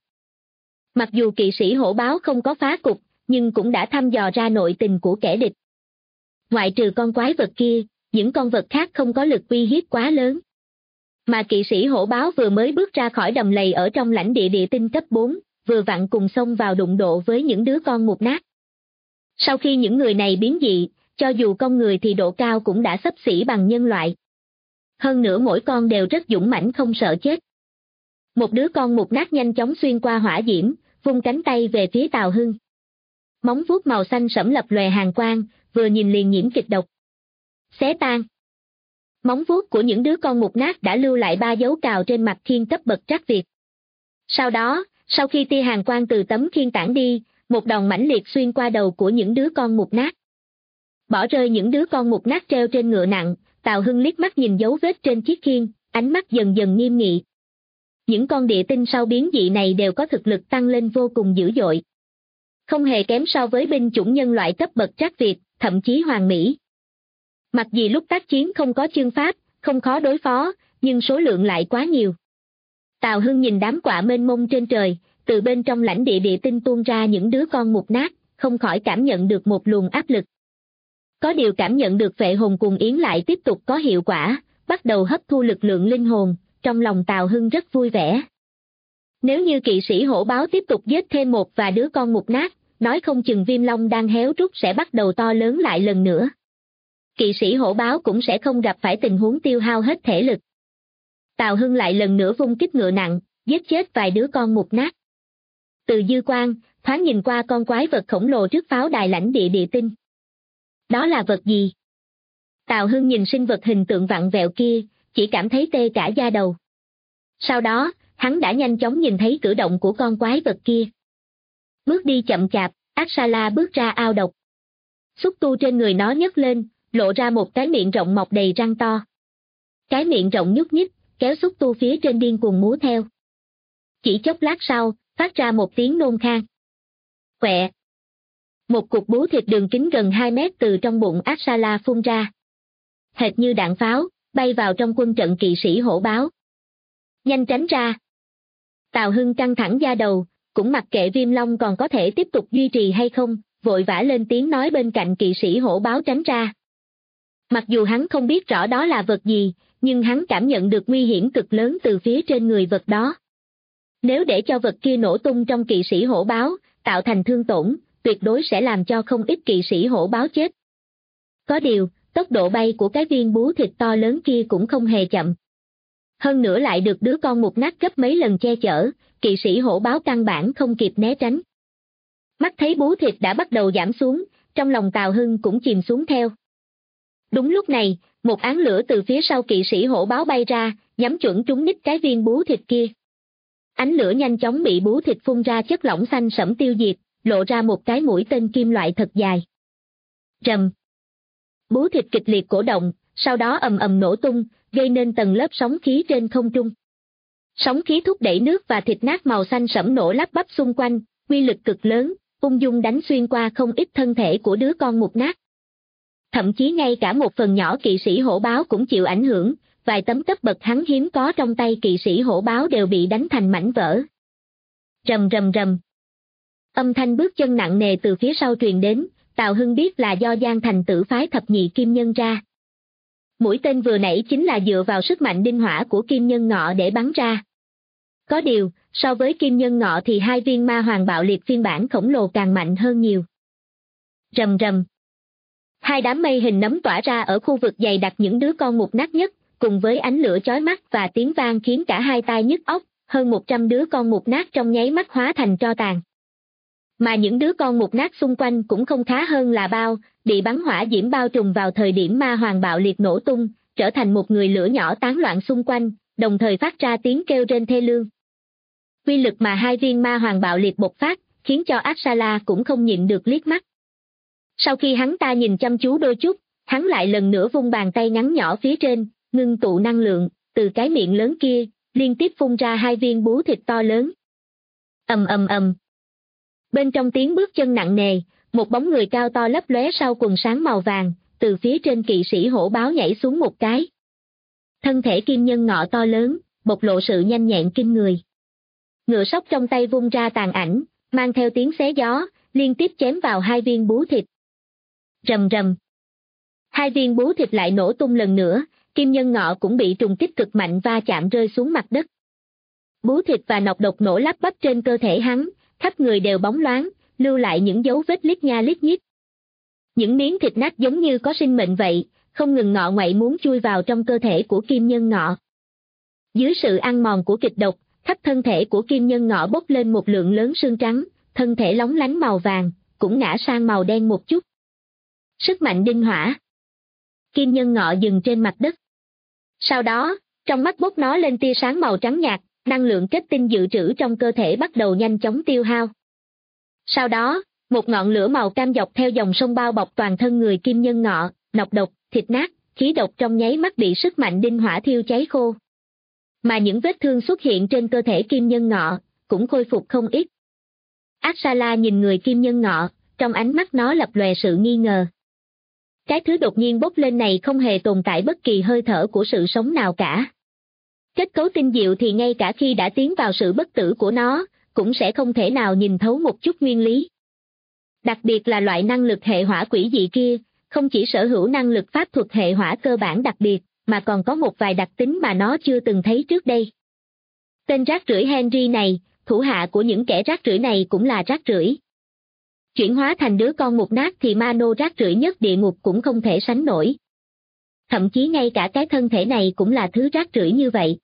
S2: Mặc dù kỵ sĩ hổ báo không có phá cục, nhưng cũng đã thăm dò ra nội tình của kẻ địch. Ngoại trừ con quái vật kia, những con vật khác không có lực uy hiếp quá lớn. Mà kỵ sĩ hổ báo vừa mới bước ra khỏi đầm lầy ở trong lãnh địa địa tinh cấp 4, vừa vặn cùng xông vào đụng độ với những đứa con mục nát. Sau khi những người này biến dị, cho dù con người thì độ cao cũng đã xấp xỉ bằng nhân loại. Hơn nữa mỗi con đều rất dũng mãnh không sợ chết. Một đứa con mục nát nhanh chóng xuyên qua hỏa diễm, vung cánh tay về phía Tào Hưng. Móng vuốt màu xanh sẫm lập lòe hàn quang, vừa nhìn liền nhiễm kịch độc. Xé tan. Móng vuốt của những đứa con mục nát đã lưu lại 3 dấu cào trên mặt khiên cấp bậc Trác Việt. Sau đó, sau khi tia hàn quang từ tấm khiên tản đi, một đòn mãnh liệt xuyên qua đầu của những đứa con mục nát. Bỏ rơi những đứa con mục nát treo trên ngựa nặng, Tào Hưng liếc mắt nhìn dấu vết trên chiếc khiên, ánh mắt dần dần nghiêm nghị. Những con địa tinh sau biến dị này đều có thực lực tăng lên vô cùng dữ dội. Không hề kém so với binh chủng nhân loại cấp bậc Trác Việt, thậm chí Hoàng Mỹ. Mặc dù lúc tác chiến không có chương pháp, không khó đối phó, nhưng số lượng lại quá nhiều. Tào Hưng nhìn đám quạ mênh mông trên trời, từ bên trong lãnh địa địa tinh tuôn ra những đứa con mục nát, không khỏi cảm nhận được một luồng áp lực. Có điều cảm nhận được Phệ Hồn Cuồng Yến lại tiếp tục có hiệu quả, bắt đầu hấp thu lực lượng linh hồn, trong lòng Tào Hưng rất vui vẻ. Nếu như kỵ sĩ hổ báo tiếp tục giết thêm một và đứa con mục nát, nói không chừng Viêm Long đang héo rút sẽ bắt đầu to lớn lại lần nữa. Kỵ sĩ hổ báo cũng sẽ không gặp phải tình huống tiêu hao hết thể lực. Tào Hưng lại lần nữa vung kích ngựa nặng, giết chết vài đứa con mục nát. Từ dư quang, thoáng nhìn qua con quái vật khổng lồ trước pháo đài lãnh địa địa tinh. Đó là vật gì? Tào Hưng nhìn sinh vật hình tượng vặn vẹo kia, chỉ cảm thấy tê cả da đầu. Sau đó, hắn đã nhanh chóng nhìn thấy cử động của con quái vật kia. Bước đi chậm chạp, Apsala bước ra ao độc. Xúc tu trên người nó nhấc lên, lộ ra một cái miệng rộng mọc đầy răng to. Cái miệng rộng nhúc nhích, kéo xúc tu phía trên điên cuồng múa theo. Chỉ chốc lát sau, phát ra một tiếng nôn khan. Quẹ. Một cục bú thịt đường kính gần 2 mét từ trong bụng Apsala phun ra. Hệt như đạn pháo, bay vào trong quân trận kỵ sĩ hổ báo. Nhanh tránh ra. Tào Hưng căng thẳng da đầu, cũng mặc kệ Viêm Long còn có thể tiếp tục duy trì hay không, vội vã lên tiếng nói bên cạnh kỵ sĩ hổ báo tránh ra. Mặc dù hắn không biết rõ đó là vật gì, nhưng hắn cảm nhận được nguy hiểm cực lớn từ phía trên người vật đó. Nếu để cho vật kia nổ tung trong kỵ sĩ hổ báo, tạo thành thương tổn, tuyệt đối sẽ làm cho không ít kỵ sĩ hổ báo chết. Có điều, tốc độ bay của cái viên bú thịt to lớn kia cũng không hề chậm. Hơn nữa lại được đứa con mục nát gấp mấy lần che chở, kỵ sĩ hổ báo căn bản không kịp né tránh. Mắt thấy bú thịt đã bắt đầu giảm xuống, trong lòng Tào Hưng cũng chìm xuống theo. Đúng lúc này, một áng lửa từ phía sau kỵ sĩ hổ báo bay ra, nhắm chuẩn trúng đích cái viên bú thịt kia. Ánh lửa nhanh chóng bị bú thịt phun ra chất lỏng xanh sẫm tiêu diệt, lộ ra một cái mũi tên kim loại thật dài. Rầm. Bú thịt kịch liệt cổ động, sau đó ầm ầm nổ tung, gây nên tầng lớp sóng khí trên không trung. Sóng khí thúc đẩy nước và thịt nát màu xanh sẫm nổ lắp bắp xung quanh, uy lực cực lớn, ung dung đánh xuyên qua không ít thân thể của đứa con mục nát. Thậm chí ngay cả một phần nhỏ kỵ sĩ hổ báo cũng chịu ảnh hưởng, vài tấm cấp bậc hắn hiếm có trong tay kỵ sĩ hổ báo đều bị đánh thành mảnh vỡ. Rầm rầm rầm. Âm thanh bước chân nặng nề từ phía sau truyền đến, Tào Hưng biết là do Giang Thành Tử phái thập nhị kim nhân ra. Mũi tên vừa nãy chính là dựa vào sức mạnh đinh hỏa của kim nhân ngọ để bắn ra. Có điều, so với kim nhân ngọ thì hai viên ma hoàng bạo liệt phiên bản khổng lồ càng mạnh hơn nhiều. Rầm rầm. Hai đám mây hình nấm tỏa ra ở khu vực dày đặc những đứa con mục nát nhất, cùng với ánh lửa chói mắt và tiếng vang khiến cả hai tai nhức óc, hơn 100 đứa con mục nát trong nháy mắt hóa thành tro tàn. Mà những đứa con mục nát xung quanh cũng không khá hơn là bao, bị bắn hỏa diễm bao trùm vào thời điểm ma hoàng bạo liệt nổ tung, trở thành một người lửa nhỏ tán loạn xung quanh, đồng thời phát ra tiếng kêu rên thê lương. Quy lực mà hai viên ma hoàng bạo liệt bộc phát, khiến cho Axala cũng không nhịn được liếc mắt. Sau khi hắn ta nhìn chăm chú đôi chút, hắn lại lần nữa vung bàn tay ngắn nhỏ phía trên, ngưng tụ năng lượng, từ cái miệng lớn kia, liên tiếp phun ra hai viên bú thịt to lớn. Ầm ầm ầm. Bên trong tiếng bước chân nặng nề, một bóng người cao to lấp lóe sau quần sáng màu vàng, từ phía trên kỵ sĩ hổ báo nhảy xuống một cái. Thân thể kim nhân ngọ to lớn, bộc lộ sự nhanh nhẹn kinh người. Ngựa sóc trong tay vung ra tàn ảnh, mang theo tiếng xé gió, liên tiếp chém vào hai viên bú thịt. Rầm rầm. Hai viên bú thịt lại nổ tung lần nữa, kim nhân ngọ cũng bị trùng kích cực mạnh va chạm rơi xuống mặt đất. Bú thịt và nọc độc nổ lắp bắp trên cơ thể hắn, khắp người đều bóng loáng, lưu lại những dấu vết lít nha lít nhít. Những miếng thịt nát giống như có sinh mệnh vậy, không ngừng ngọ ngoậy muốn chui vào trong cơ thể của kim nhân ngọ. Dưới sự ăn mòn của kịch độc, khắp thân thể của kim nhân ngọ bốc lên một lượng lớn xương trắng, thân thể lóng lánh màu vàng, cũng ngã sang màu đen một chút. Sức mạnh đinh hỏa. Kim nhân ngọ dừng trên mặt đất. Sau đó, trong mắt bốc nó lên tia sáng màu trắng nhạt, năng lượng kết tinh dự trữ trong cơ thể bắt đầu nhanh chóng tiêu hao. Sau đó, một ngọn lửa màu cam dọc theo dòng sông bao bọc toàn thân người kim nhân ngọ, nọc độc, thịt nát, khí độc trong nháy mắt bị sức mạnh đinh hỏa thiêu cháy khô. Mà những vết thương xuất hiện trên cơ thể kim nhân ngọ, cũng khôi phục không ít. Axala nhìn người kim nhân ngọ, trong ánh mắt nó lập lòe sự nghi ngờ. Cái thứ đột nhiên bốc lên này không hề tồn tại bất kỳ hơi thở của sự sống nào cả. Kết cấu tinh diệu thì ngay cả khi đã tiến vào sự bất tử của nó, cũng sẽ không thể nào nhìn thấu một chút nguyên lý. Đặc biệt là loại năng lực hệ hỏa quỷ dị kia, không chỉ sở hữu năng lực pháp thuật hệ hỏa cơ bản đặc biệt, mà còn có một vài đặc tính mà nó chưa từng thấy trước đây. Tên rác rưởi Henry này, thủ hạ của những kẻ rác rưởi này cũng là rác rưởi. Chuyển hóa thành đứa con mục nát thì Mano rác rưởi nhất địa ngục cũng không thể sánh nổi. Thậm chí ngay cả cái thân thể này cũng là thứ rác rưởi như vậy.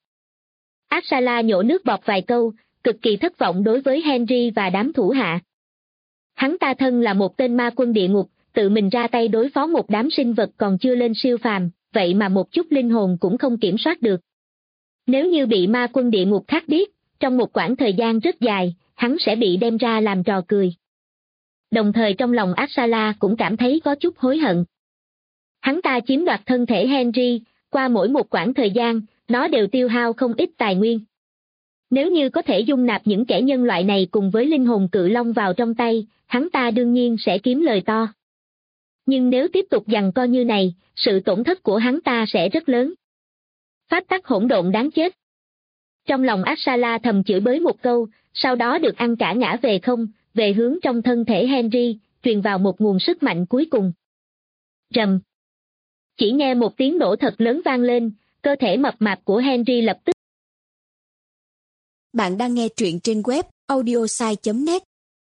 S2: Axala nhổ nước bọt vài câu, cực kỳ thất vọng đối với Henry và đám thủ hạ. Hắn ta thân là một tên ma quân địa ngục, tự mình ra tay đối phó một đám sinh vật còn chưa lên siêu phàm, vậy mà một chút linh hồn cũng không kiểm soát được. Nếu như bị ma quân địa ngục khác biết, trong một quãng thời gian rất dài, hắn sẽ bị đem ra làm trò cười. Đồng thời trong lòng Axala cũng cảm thấy có chút hối hận. Hắn ta chiếm đoạt thân thể Henry, qua mỗi một quãng thời gian, nó đều tiêu hao không ít tài nguyên. Nếu như có thể dung nạp những kẻ nhân loại này cùng với linh hồn cự long vào trong tay, hắn ta đương nhiên sẽ kiếm lời to. Nhưng nếu tiếp tục giằng co như này, sự tổn thất của hắn ta sẽ rất lớn. Pháp tắc hỗn độn đáng chết. Trong lòng Axala thầm chửi bới một câu, sau đó được ăn cả ngã về không, về hướng trong thân thể Henry, truyền vào một nguồn sức mạnh cuối cùng. Rầm. Chỉ nghe một tiếng nổ thật lớn vang lên, cơ thể mập mạp của Henry lập tức.
S3: Bạn đang nghe truyện trên web audiosai.net.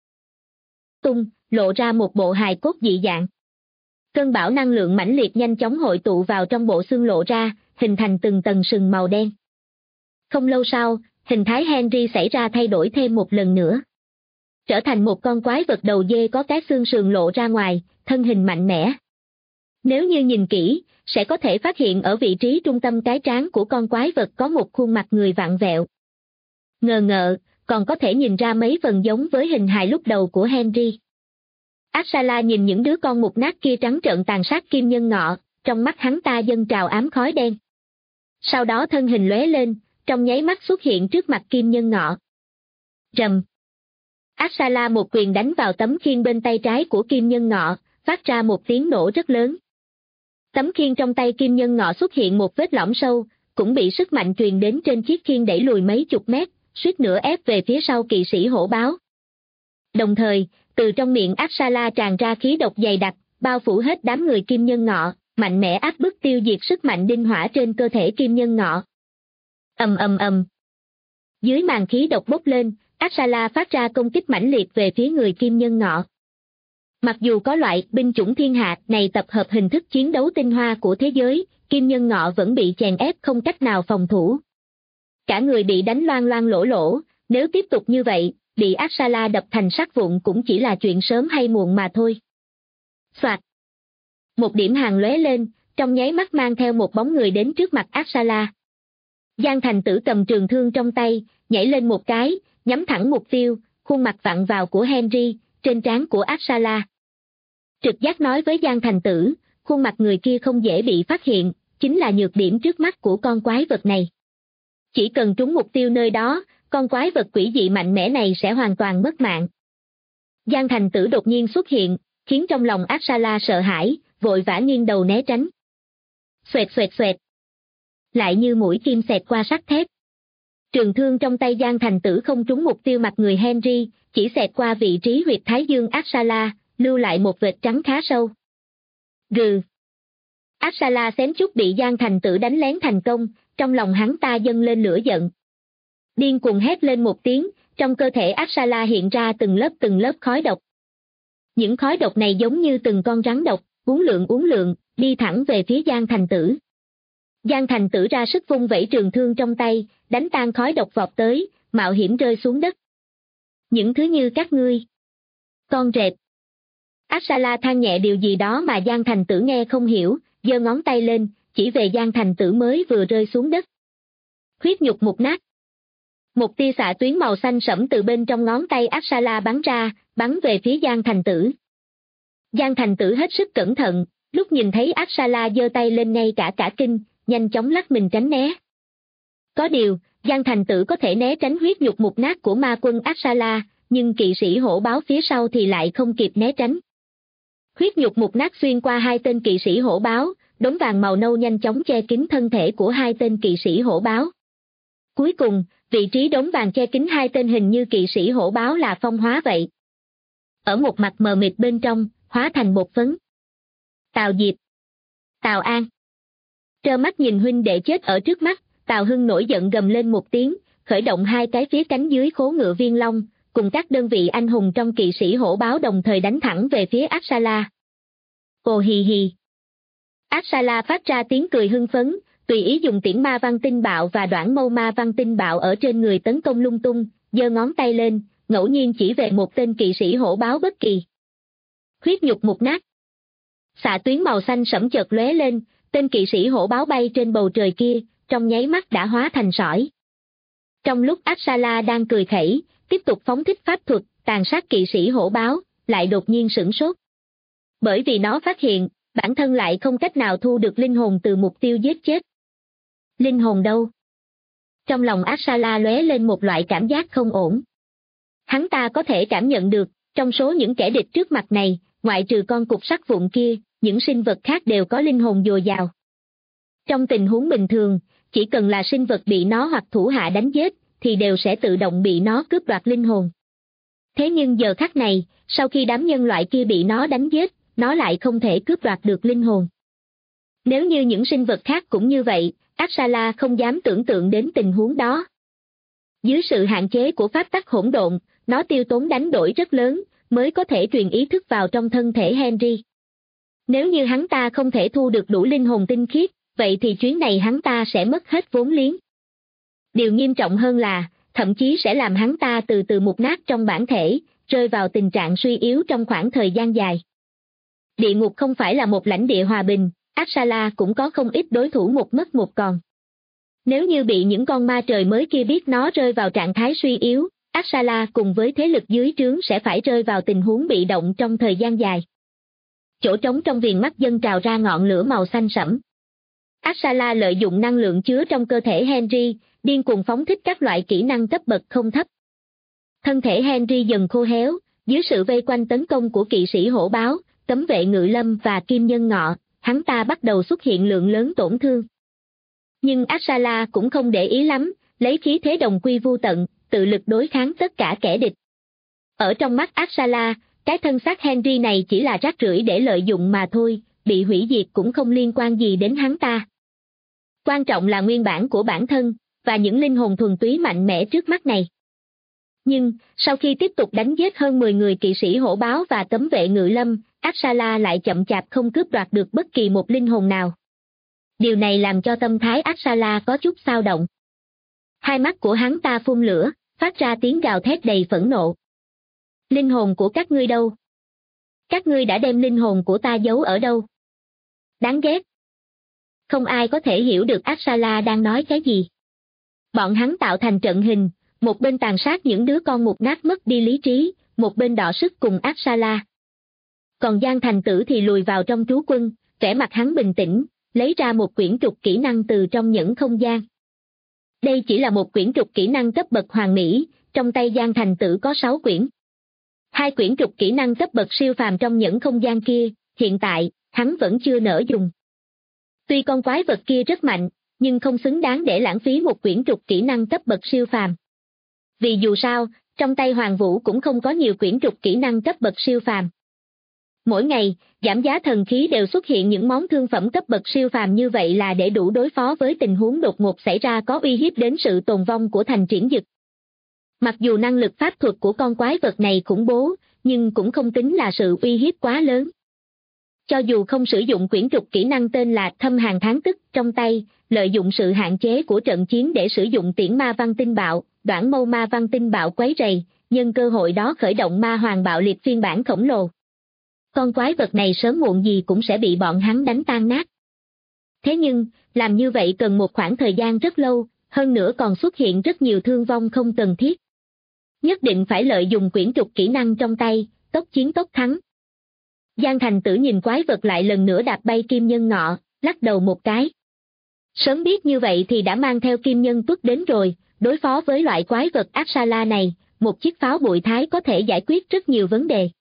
S2: Lộ ra một bộ hài cốt dị dạng. Cơn bão năng lượng mãnh liệt nhanh chóng hội tụ vào trong bộ xương lộ ra, hình thành từng tầng sừng màu đen. Không lâu sau, hình thái Henry xảy ra thay đổi thêm một lần nữa. Trở thành một con quái vật đầu dê có cái xương sườn lộ ra ngoài, thân hình mạnh mẽ. Nếu như nhìn kỹ, sẽ có thể phát hiện ở vị trí trung tâm cái trán của con quái vật có một khuôn mặt người vặn vẹo. Ngờ, còn có thể nhìn ra mấy phần giống với hình hài lúc đầu của Henry. Axala nhìn những đứa con mục nát kia trắng trợn tàn sát kim nhân ngọ, trong mắt hắn ta dâng trào ám khói đen. Sau đó thân hình lóe lên, trong nháy mắt xuất hiện trước mặt kim nhân ngọ. Rầm. Axala một quyền đánh vào tấm khiên bên tay trái của kim nhân ngọ, phát ra một tiếng nổ rất lớn. Tấm khiên trong tay Kim Nhân Ngọ xuất hiện một vết lõm sâu, cũng bị sức mạnh truyền đến trên chiếc khiên đẩy lùi mấy chục mét, suýt nữa ép về phía sau kỵ sĩ hổ báo. Đồng thời, từ trong miệng Apsala tràn ra khí độc dày đặc, bao phủ hết đám người Kim Nhân Ngọ, mạnh mẽ áp bức tiêu diệt sức mạnh đinh hỏa trên cơ thể Kim Nhân Ngọ. Ầm ầm ầm. Dưới màn khí độc bốc lên, Apsala phát ra công kích mãnh liệt về phía người Kim Nhân Ngọ. Mặc dù có loại binh chủng thiên hạ này tập hợp hình thức chiến đấu tinh hoa của thế giới, Kim Nhân Ngọ vẫn bị chèn ép không cách nào phòng thủ. Cả người bị đánh loang loang lỗ lỗ, nếu tiếp tục như vậy, bị Apsala đập thành xác vụn cũng chỉ là chuyện sớm hay muộn mà thôi. Soạt. Một điểm hàng lóe lên, trong nháy mắt mang theo một bóng người đến trước mặt Apsala. Giang Thành Tử cầm trường thương trong tay, nhảy lên một cái, nhắm thẳng mục tiêu, khuôn mặt vặn vào của Henry, trên trán của Apsala. Trực giác nói với Giang Thành Tử, khuôn mặt người kia không dễ bị phát hiện, chính là nhược điểm trước mắt của con quái vật này. Chỉ cần trúng mục tiêu nơi đó, con quái vật quỷ dị mạnh mẽ này sẽ hoàn toàn mất mạng. Giang Thành Tử đột nhiên xuất hiện, khiến trong lòng Apsala sợ hãi, vội vã nghiêng đầu né tránh. Xoẹt xoẹt xoẹt. Lại như mũi kim xẹt qua sắt thép. Trường thương trong tay Giang Thành Tử không trúng mục tiêu mặt người Henry, chỉ xẹt qua vị trí huyệt thái dương Apsala, lưu lại một vệt trắng khá sâu. Gừ. Apsala xém chút bị Giang Thành Tử đánh lén thành công, trong lòng hắn ta dâng lên lửa giận. Điên cuồng hét lên một tiếng, trong cơ thể Apsala hiện ra từng lớp khói độc. Những khói độc này giống như từng con rắn độc, uốn lượn, đi thẳng về phía Giang Thành Tử. Giang Thành Tử ra sức vung vẩy trường thương trong tay, đánh tan khói độc vọt tới, mạo hiểm rơi xuống đất. Những thứ như các ngươi. Con rệp. Apsala than nhẹ điều gì đó mà Giang Thành Tử nghe không hiểu, giơ ngón tay lên, chỉ về Giang Thành Tử mới vừa rơi xuống đất. Huyết nhục mục nát. Một tia xạ tuyến màu xanh sẫm từ bên trong ngón tay Apsala bắn ra, bắn về phía Giang Thành Tử. Giang Thành Tử hết sức cẩn thận, lúc nhìn thấy Apsala giơ tay lên ngay cả kinh, nhanh chóng lắc mình tránh né. Có điều, Giang Thành Tử có thể né tránh huyết nhục mục nát của ma quân Apsala, nhưng kỵ sĩ hổ báo phía sau thì lại không kịp né tránh. Huyết nhục mục nát xuyên qua hai tên kỵ sĩ hổ báo, đốm vàng màu nâu nhanh chóng che kín thân thể của hai tên kỵ sĩ hổ báo. Cuối cùng, vị trí đốm vàng che kín hai tên hình như kỵ sĩ hổ báo là phong hóa vậy. Ở một mặt mờ mịt bên trong, hóa thành bột phấn. Tào Diệp. Tào An. Trơ mắt nhìn huynh đệ chết ở trước mắt, Tào Hưng nổi giận gầm lên một tiếng, khởi động hai cái phía cánh dưới khố ngựa Viên Long, cùng các đơn vị anh hùng trong kỵ sĩ hổ báo đồng thời đánh thẳng về phía Apsala. Ồ hì hì. Apsala phát ra tiếng cười hưng phấn, tùy ý dùng tiễn ma văn tinh bạo và đoạn mâu ma văn tinh bạo ở trên người tấn công lung tung, giơ ngón tay lên, ngẫu nhiên chỉ về một tên kỵ sĩ hổ báo bất kỳ. Huyết nhục mục nát. Xạ tuyến màu xanh sẫm chợt lóe lên, tên kỵ sĩ hổ báo bay trên bầu trời kia, trong nháy mắt đã hóa thành sỏi. Trong lúc Apsala đang cười khẩy, tiếp tục phóng thích pháp thuật, tàn sát kỵ sĩ hổ báo, lại đột nhiên sửng sốt. Bởi vì nó phát hiện, bản thân lại không cách nào thu được linh hồn từ mục tiêu giết chết. Linh hồn đâu? Trong lòng Apsala lóe lên một loại cảm giác không ổn. Hắn ta có thể cảm nhận được, trong số những kẻ địch trước mặt này, ngoại trừ con cục sắt vụn kia, những sinh vật khác đều có linh hồn dồi dào. Trong tình huống bình thường, chỉ cần là sinh vật bị nó hoặc thủ hạ đánh giết, thì đều sẽ tự động bị nó cướp đoạt linh hồn. Thế nhưng giờ khắc này, sau khi đám nhân loại kia bị nó đánh giết, nó lại không thể cướp đoạt được linh hồn. Nếu như những sinh vật khác cũng như vậy, Apsala không dám tưởng tượng đến tình huống đó. Dưới sự hạn chế của pháp tắc hỗn độn, nó tiêu tốn đánh đổi rất lớn, mới có thể truyền ý thức vào trong thân thể Henry. Nếu như hắn ta không thể thu được đủ linh hồn tinh khiết, vậy thì chuyến này hắn ta sẽ mất hết vốn liếng. Điều nghiêm trọng hơn là, thậm chí sẽ làm hắn ta từ từ mục nát trong bản thể, rơi vào tình trạng suy yếu trong khoảng thời gian dài. Địa ngục không phải là một lãnh địa hòa bình, Apsala cũng có không ít đối thủ một mất một còn. Nếu như bị những con ma trời mới kia biết nó rơi vào trạng thái suy yếu, Apsala cùng với thế lực dưới trướng sẽ phải rơi vào tình huống bị động trong thời gian dài. Chỗ trống trong viền mắt dâng trào ra ngọn lửa màu xanh sẫm. Apsala lợi dụng năng lượng chứa trong cơ thể Henry, điên cuồng phóng thích các loại kỹ năng cấp bậc không thấp. Thân thể Henry dần khô héo, dưới sự vây quanh tấn công của kỵ sĩ hổ báo, cấm vệ ngự lâm và kim nhân ngọ, hắn ta bắt đầu xuất hiện lượng lớn tổn thương. Nhưng Axala cũng không để ý lắm, lấy khí thế đồng quy vu tận, tự lực đối kháng tất cả kẻ địch. Ở trong mắt Axala, cái thân xác Henry này chỉ là rác rưởi để lợi dụng mà thôi, bị hủy diệt cũng không liên quan gì đến hắn ta. Quan trọng là nguyên bản của bản thân, và những linh hồn thuần túy mạnh mẽ trước mắt này. Nhưng, sau khi tiếp tục đánh giết hơn 10 người kỵ sĩ hổ báo và cấm vệ ngự lâm, Axala lại chậm chạp không cướp đoạt được bất kỳ một linh hồn nào. Điều này làm cho tâm thái Axala có chút xao động. Hai mắt của hắn ta phun lửa, phát ra tiếng gào thét đầy phẫn nộ. Linh hồn của các ngươi đâu? Các ngươi đã đem linh hồn của ta giấu ở đâu? Đáng ghét. Không ai có thể hiểu được Axala đang nói cái gì. Bọn hắn tạo thành trận hình, một bên tàn sát những đứa con mục nát mất đi lý trí, một bên đọ sức cùng Axala. Còn Giang Thành Tử thì lùi vào trong trú quân, vẻ mặt hắn bình tĩnh, lấy ra một quyển trục kỹ năng từ trong nhẫn không gian. Đây chỉ là một quyển trục kỹ năng cấp bậc hoàn mỹ, trong tay Giang Thành Tử có 6 quyển. 2 quyển trục kỹ năng cấp bậc siêu phàm trong nhẫn không gian kia, hiện tại, hắn vẫn chưa nỡ dùng. Tuy con quái vật kia rất mạnh, nhưng không xứng đáng để lãng phí một quyển trục kỹ năng cấp bậc siêu phàm. Vì dù sao, trong tay Hoàng Vũ cũng không có nhiều quyển trục kỹ năng cấp bậc siêu phàm. Mỗi ngày, giảm giá thần khí đều xuất hiện những món thương phẩm cấp bậc siêu phàm như vậy là để đủ đối phó với tình huống đột ngột xảy ra có uy hiếp đến sự tồn vong của thành Triển Dực. Mặc dù năng lực pháp thuật của con quái vật này khủng bố, nhưng cũng không tính là sự uy hiếp quá lớn. Cho dù không sử dụng quyển trục kỹ năng tên là Thâm Hàn Thán Tức trong tay, lợi dụng sự hạn chế của trận chiến để sử dụng tiễn ma văn tinh bạo, Đoản Mâu ma văn tinh bạo quấy rầy, nhân cơ hội đó khởi động ma hoàng bạo liệt phiên bản khổng lồ. Con quái vật này sớm muộn gì cũng sẽ bị bọn hắn đánh tan nát. Thế nhưng, làm như vậy cần một khoảng thời gian rất lâu, hơn nữa còn xuất hiện rất nhiều thương vong không cần thiết. Nhất định phải lợi dụng quyển trục kỹ năng trong tay, tốc chiến tốc thắng. Giang Thành Tử nhìn quái vật lại lần nữa đạp bay kim nhân ngọ, lắc đầu một cái. Sớm biết như vậy thì đã mang theo kim nhân tuất đến rồi, đối phó với loại quái vật Axala này, một chiếc pháo bụi thái có thể giải quyết rất nhiều vấn đề.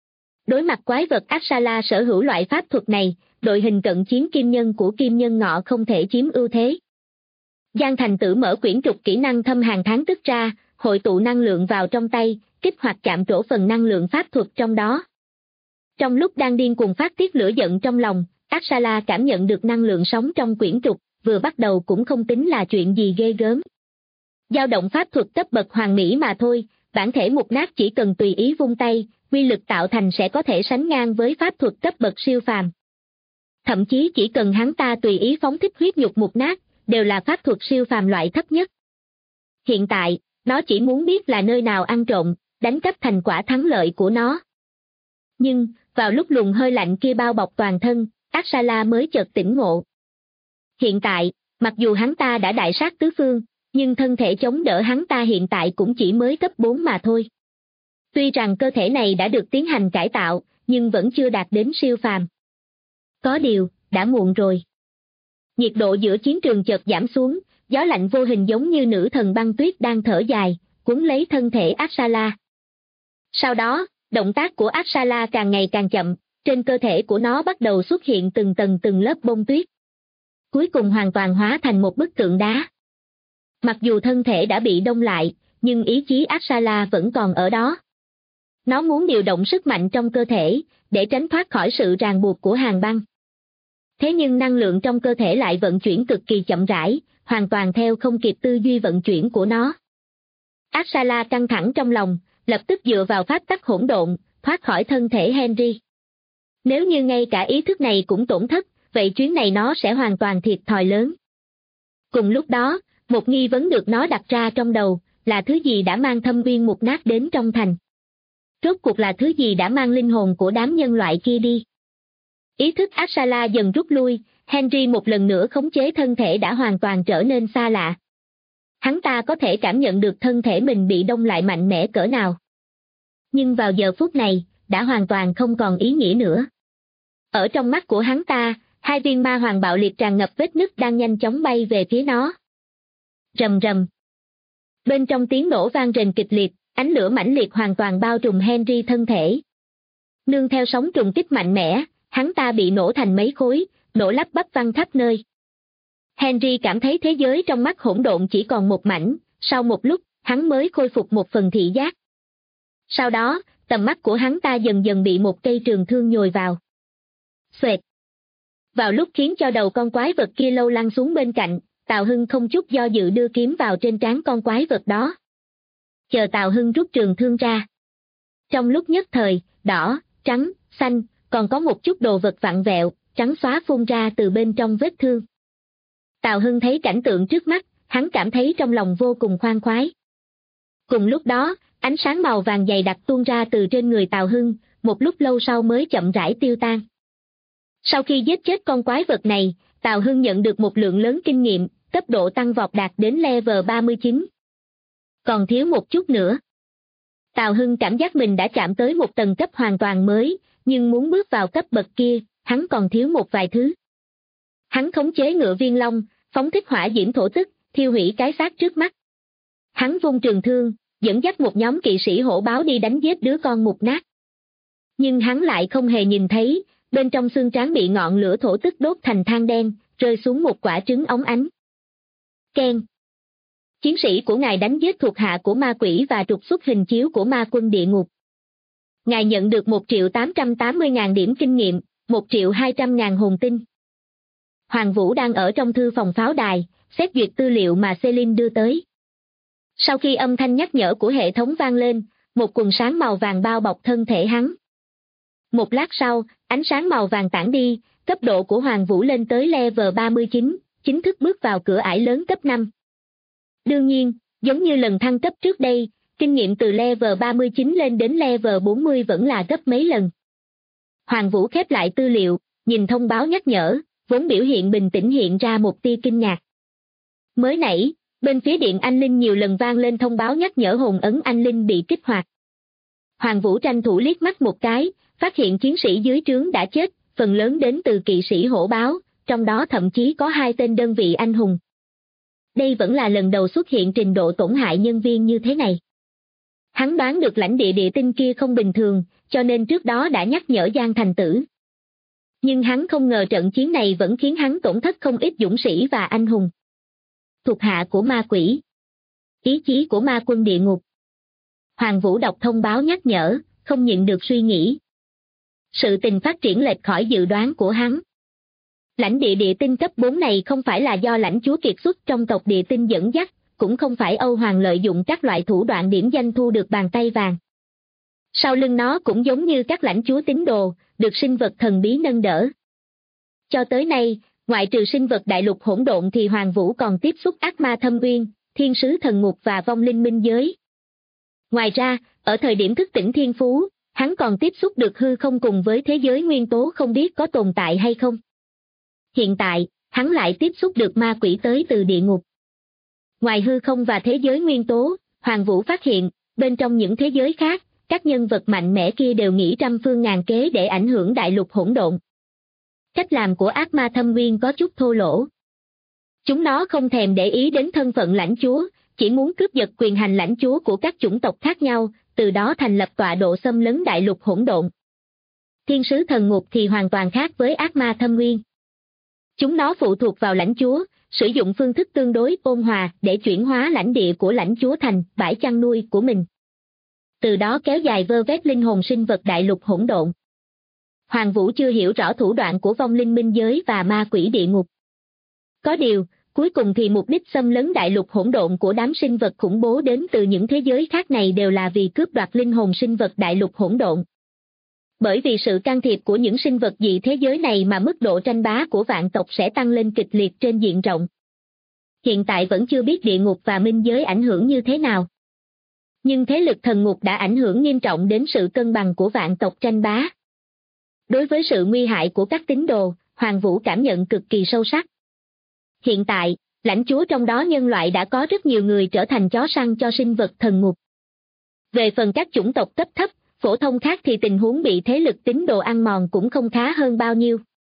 S2: Đối mặt quái vật Axala sở hữu loại pháp thuật này, đội hình cận chiến kim nhân của kim nhân ngọ không thể chiếm ưu thế. Giang Thành Tử mở quyển trục kỹ năng Thâm Hàn Thán Tức ra, hội tụ năng lượng vào trong tay, kích hoạt chạm trổ phần năng lượng pháp thuật trong đó. Trong lúc đang điên cuồng phát tiết lửa giận trong lòng, Axala cảm nhận được năng lượng sống trong quyển trục, vừa bắt đầu cũng không tính là chuyện gì ghê gớm. Dao động pháp thuật cấp bậc hoàn mỹ mà thôi, bản thể mục nát chỉ cần tùy ý vung tay, quy lực tạo thành sẽ có thể sánh ngang với pháp thuật cấp bậc siêu phàm. Thậm chí chỉ cần hắn ta tùy ý phóng thích huyết nhục mục nát, đều là pháp thuật siêu phàm loại thấp nhất. Hiện tại, nó chỉ muốn biết là nơi nào ăn trộm, đánh cắp thành quả thắng lợi của nó. Nhưng, vào lúc luồng hơi lạnh kia bao bọc toàn thân, Axala mới chợt tỉnh ngộ. Hiện tại, mặc dù hắn ta đã đại sát tứ phương, nhưng thân thể chống đỡ hắn ta hiện tại cũng chỉ mới cấp 4 mà thôi. Tuy rằng cơ thể này đã được tiến hành cải tạo, nhưng vẫn chưa đạt đến siêu phàm. Có điều, đã muộn rồi. Nhiệt độ giữa chiến trường chợt giảm xuống, gió lạnh vô hình giống như nữ thần băng tuyết đang thở dài, cuốn lấy thân thể Axala. Sau đó, động tác của Axala càng ngày càng chậm, trên cơ thể của nó bắt đầu xuất hiện từng tầng từng lớp bông tuyết. Cuối cùng hoàn toàn hóa thành một bức tượng đá. Mặc dù thân thể đã bị đông lại, nhưng ý chí Axala vẫn còn ở đó. Nó muốn điều động sức mạnh trong cơ thể, để tránh thoát khỏi sự ràng buộc của hàn băng. Thế nhưng năng lượng trong cơ thể lại vận chuyển cực kỳ chậm rãi, hoàn toàn theo không kịp tư duy vận chuyển của nó. Axala căng thẳng trong lòng, lập tức dựa vào pháp tắc hỗn độn, thoát khỏi thân thể Henry. Nếu như ngay cả ý thức này cũng tổn thất, vậy chuyến này nó sẽ hoàn toàn thiệt thòi lớn. Cùng lúc đó, một nghi vấn được nó đặt ra trong đầu, là thứ gì đã mang thâm uyên mục nát đến trong thành. Rốt cuộc là thứ gì đã mang linh hồn của đám nhân loại kia đi. Ý thức Axala dần rút lui, Henry một lần nữa khống chế thân thể đã hoàn toàn trở nên xa lạ. Hắn ta có thể cảm nhận được thân thể mình bị đông lại mạnh mẽ cỡ nào. Nhưng vào giờ phút này, đã hoàn toàn không còn ý nghĩa nữa. Ở trong mắt của hắn ta, 2 viên ma hoàng bạo liệt tràn ngập vết nứt đang nhanh chóng bay về phía nó. Rầm rầm. Bên trong tiếng nổ vang rền kịch liệt, ánh lửa mãnh liệt hoàn toàn bao trùm Henry thân thể. Nương theo sóng trùng kích mạnh mẽ, hắn ta bị nổ thành mấy khối, nổ lắp bắp văng khắp nơi. Henry cảm thấy thế giới trong mắt hỗn độn chỉ còn một mảnh, sau một lúc, hắn mới khôi phục một phần thị giác. Sau đó, tầm mắt của hắn ta dần dần bị một cây trường thương nhồi vào. Xoẹt. Vào lúc khiến cho đầu con quái vật kia lâu lăn xuống bên cạnh, Tào Hưng không chút do dự đưa kiếm vào trên trán con quái vật đó. Chờ Tào Hưng rút trường thương ra. Trong lúc nhất thời, đỏ, trắng, xanh, còn có một chút đồ vật vặn vẹo, trắng xóa phun ra từ bên trong vết thương. Tào Hưng thấy cảnh tượng trước mắt, hắn cảm thấy trong lòng vô cùng khoan khoái. Cùng lúc đó, ánh sáng màu vàng dày đặc tuôn ra từ trên người Tào Hưng, một lúc lâu sau mới chậm rãi tiêu tan. Sau khi giết chết con quái vật này, Tào Hưng nhận được một lượng lớn kinh nghiệm, cấp độ tăng vọt đạt đến level 39. Còn thiếu một chút nữa. Tào Hưng cảm giác mình đã chạm tới một tầng cấp hoàn toàn mới, nhưng muốn bước vào cấp bậc kia, hắn còn thiếu một vài thứ. Hắn khống chế ngựa viên long, phóng thích hỏa diễm thổ tức, thiêu hủy cái xác trước mắt. Hắn vung trường thương, dẫn dắt một nhóm kỵ sĩ hổ báo đi đánh giết đứa con mục nát. Nhưng hắn lại không hề nhìn thấy, bên trong xương trán bị ngọn lửa thổ tức đốt thành than đen, rơi xuống một quả trứng óng ánh. Keng. Chiến sĩ của ngài đánh giết thuộc hạ của ma quỷ và trục xuất hình chiếu của ma quân địa ngục. Ngài nhận được 1.880.000 điểm kinh nghiệm, 1.200.000 hồn tinh. Hoàng Vũ đang ở trong thư phòng pháo đài, xét duyệt tư liệu mà Celine đưa tới. Sau khi âm thanh nhắc nhở của hệ thống vang lên, một quần sáng màu vàng bao bọc thân thể hắn. Một lát sau, ánh sáng màu vàng tản đi, cấp độ của Hoàng Vũ lên tới level 39, chính thức bước vào cửa ải lớn cấp 5. Đương nhiên, giống như lần thăng cấp trước đây, kinh nghiệm từ level 39 lên đến level 40 vẫn là gấp mấy lần. Hoàng Vũ khép lại tư liệu, nhìn thông báo nhắc nhở, vốn biểu hiện bình tĩnh hiện ra một tia kinh ngạc. Mới nãy, bên phía điện anh linh nhiều lần vang lên thông báo nhắc nhở hồn ấn anh linh bị kích hoạt. Hoàng Vũ tranh thủ liếc mắt một cái, phát hiện chiến sĩ dưới trướng đã chết, phần lớn đến từ kỵ sĩ hổ báo, trong đó thậm chí có 2 tên đơn vị anh hùng. Đây vẫn là lần đầu xuất hiện trình độ tổn hại nhân viên như thế này. Hắn đoán được lãnh địa địa tinh kia không bình thường, cho nên trước đó đã nhắc nhở Giang Thành Tử. Nhưng hắn không ngờ trận chiến này vẫn khiến hắn tổn thất không ít dũng sĩ và anh hùng. Thuộc hạ của ma quỷ. Ý chí của ma quân địa ngục. Hoàng Vũ đọc thông báo nhắc nhở, không nhịn được suy nghĩ. Sự tình phát triển lệch khỏi dự đoán của hắn. Lãnh địa địa tinh cấp 4 này không phải là do lãnh chúa kiệt xuất trong tộc địa tinh dẫn dắt, cũng không phải Âu Hoàng lợi dụng các loại thủ đoạn điểm danh thu được bàn tay vàng. Sau lưng nó cũng giống như các lãnh chúa tín đồ, được sinh vật thần bí nâng đỡ. Cho tới nay, ngoại trừ sinh vật đại lục hỗn độn thì Hoàng Vũ còn tiếp xúc ác ma thâm uyên, thiên sứ thần ngục và vong linh minh giới. Ngoài ra, ở thời điểm thức tỉnh thiên phú, hắn còn tiếp xúc được hư không cùng với thế giới nguyên tố không biết có tồn tại hay không. Hiện tại, hắn lại tiếp xúc được ma quỷ tới từ địa ngục. Ngoài hư không và thế giới nguyên tố, Hoàng Vũ phát hiện, bên trong những thế giới khác, các nhân vật mạnh mẽ kia đều nghĩ trăm phương ngàn kế để ảnh hưởng đại lục hỗn độn. Cách làm của ác ma thâm uyên có chút thô lỗ. Chúng nó không thèm để ý đến thân phận lãnh chúa, chỉ muốn cướp giật quyền hành lãnh chúa của các chủng tộc khác nhau, từ đó thành lập tọa độ xâm lấn đại lục hỗn độn. Thiên sứ thần ngục thì hoàn toàn khác với ác ma thâm uyên. Chúng nó phụ thuộc vào lãnh chúa, sử dụng phương thức tương đối ôn hòa để chuyển hóa lãnh địa của lãnh chúa thành bãi chăn nuôi của mình. Từ đó kéo dài vơ vét linh hồn sinh vật đại lục hỗn độn. Hoàng Vũ chưa hiểu rõ thủ đoạn của vong linh minh giới và ma quỷ địa ngục. Có điều, cuối cùng thì mục đích xâm lấn đại lục hỗn độn của đám sinh vật khủng bố đến từ những thế giới khác này đều là vì cướp đoạt linh hồn sinh vật đại lục hỗn độn. Bởi vì sự can thiệp của những sinh vật dị thế giới này mà mức độ tranh bá của vạn tộc sẽ tăng lên kịch liệt trên diện rộng. Hiện tại vẫn chưa biết địa ngục và minh giới ảnh hưởng như thế nào. Nhưng thế lực thần ngục đã ảnh hưởng nghiêm trọng đến sự cân bằng của vạn tộc tranh bá. Đối với sự nguy hại của các tín đồ, Hoàng Vũ cảm nhận cực kỳ sâu sắc. Hiện tại, lãnh chúa trong đó nhân loại đã có rất nhiều người trở thành chó săn cho sinh vật thần ngục. Về phần các chủng tộc cấp thấp, phổ thông khác thì tình huống bị thế lực tín đồ ăn mòn cũng không khá hơn bao nhiêu.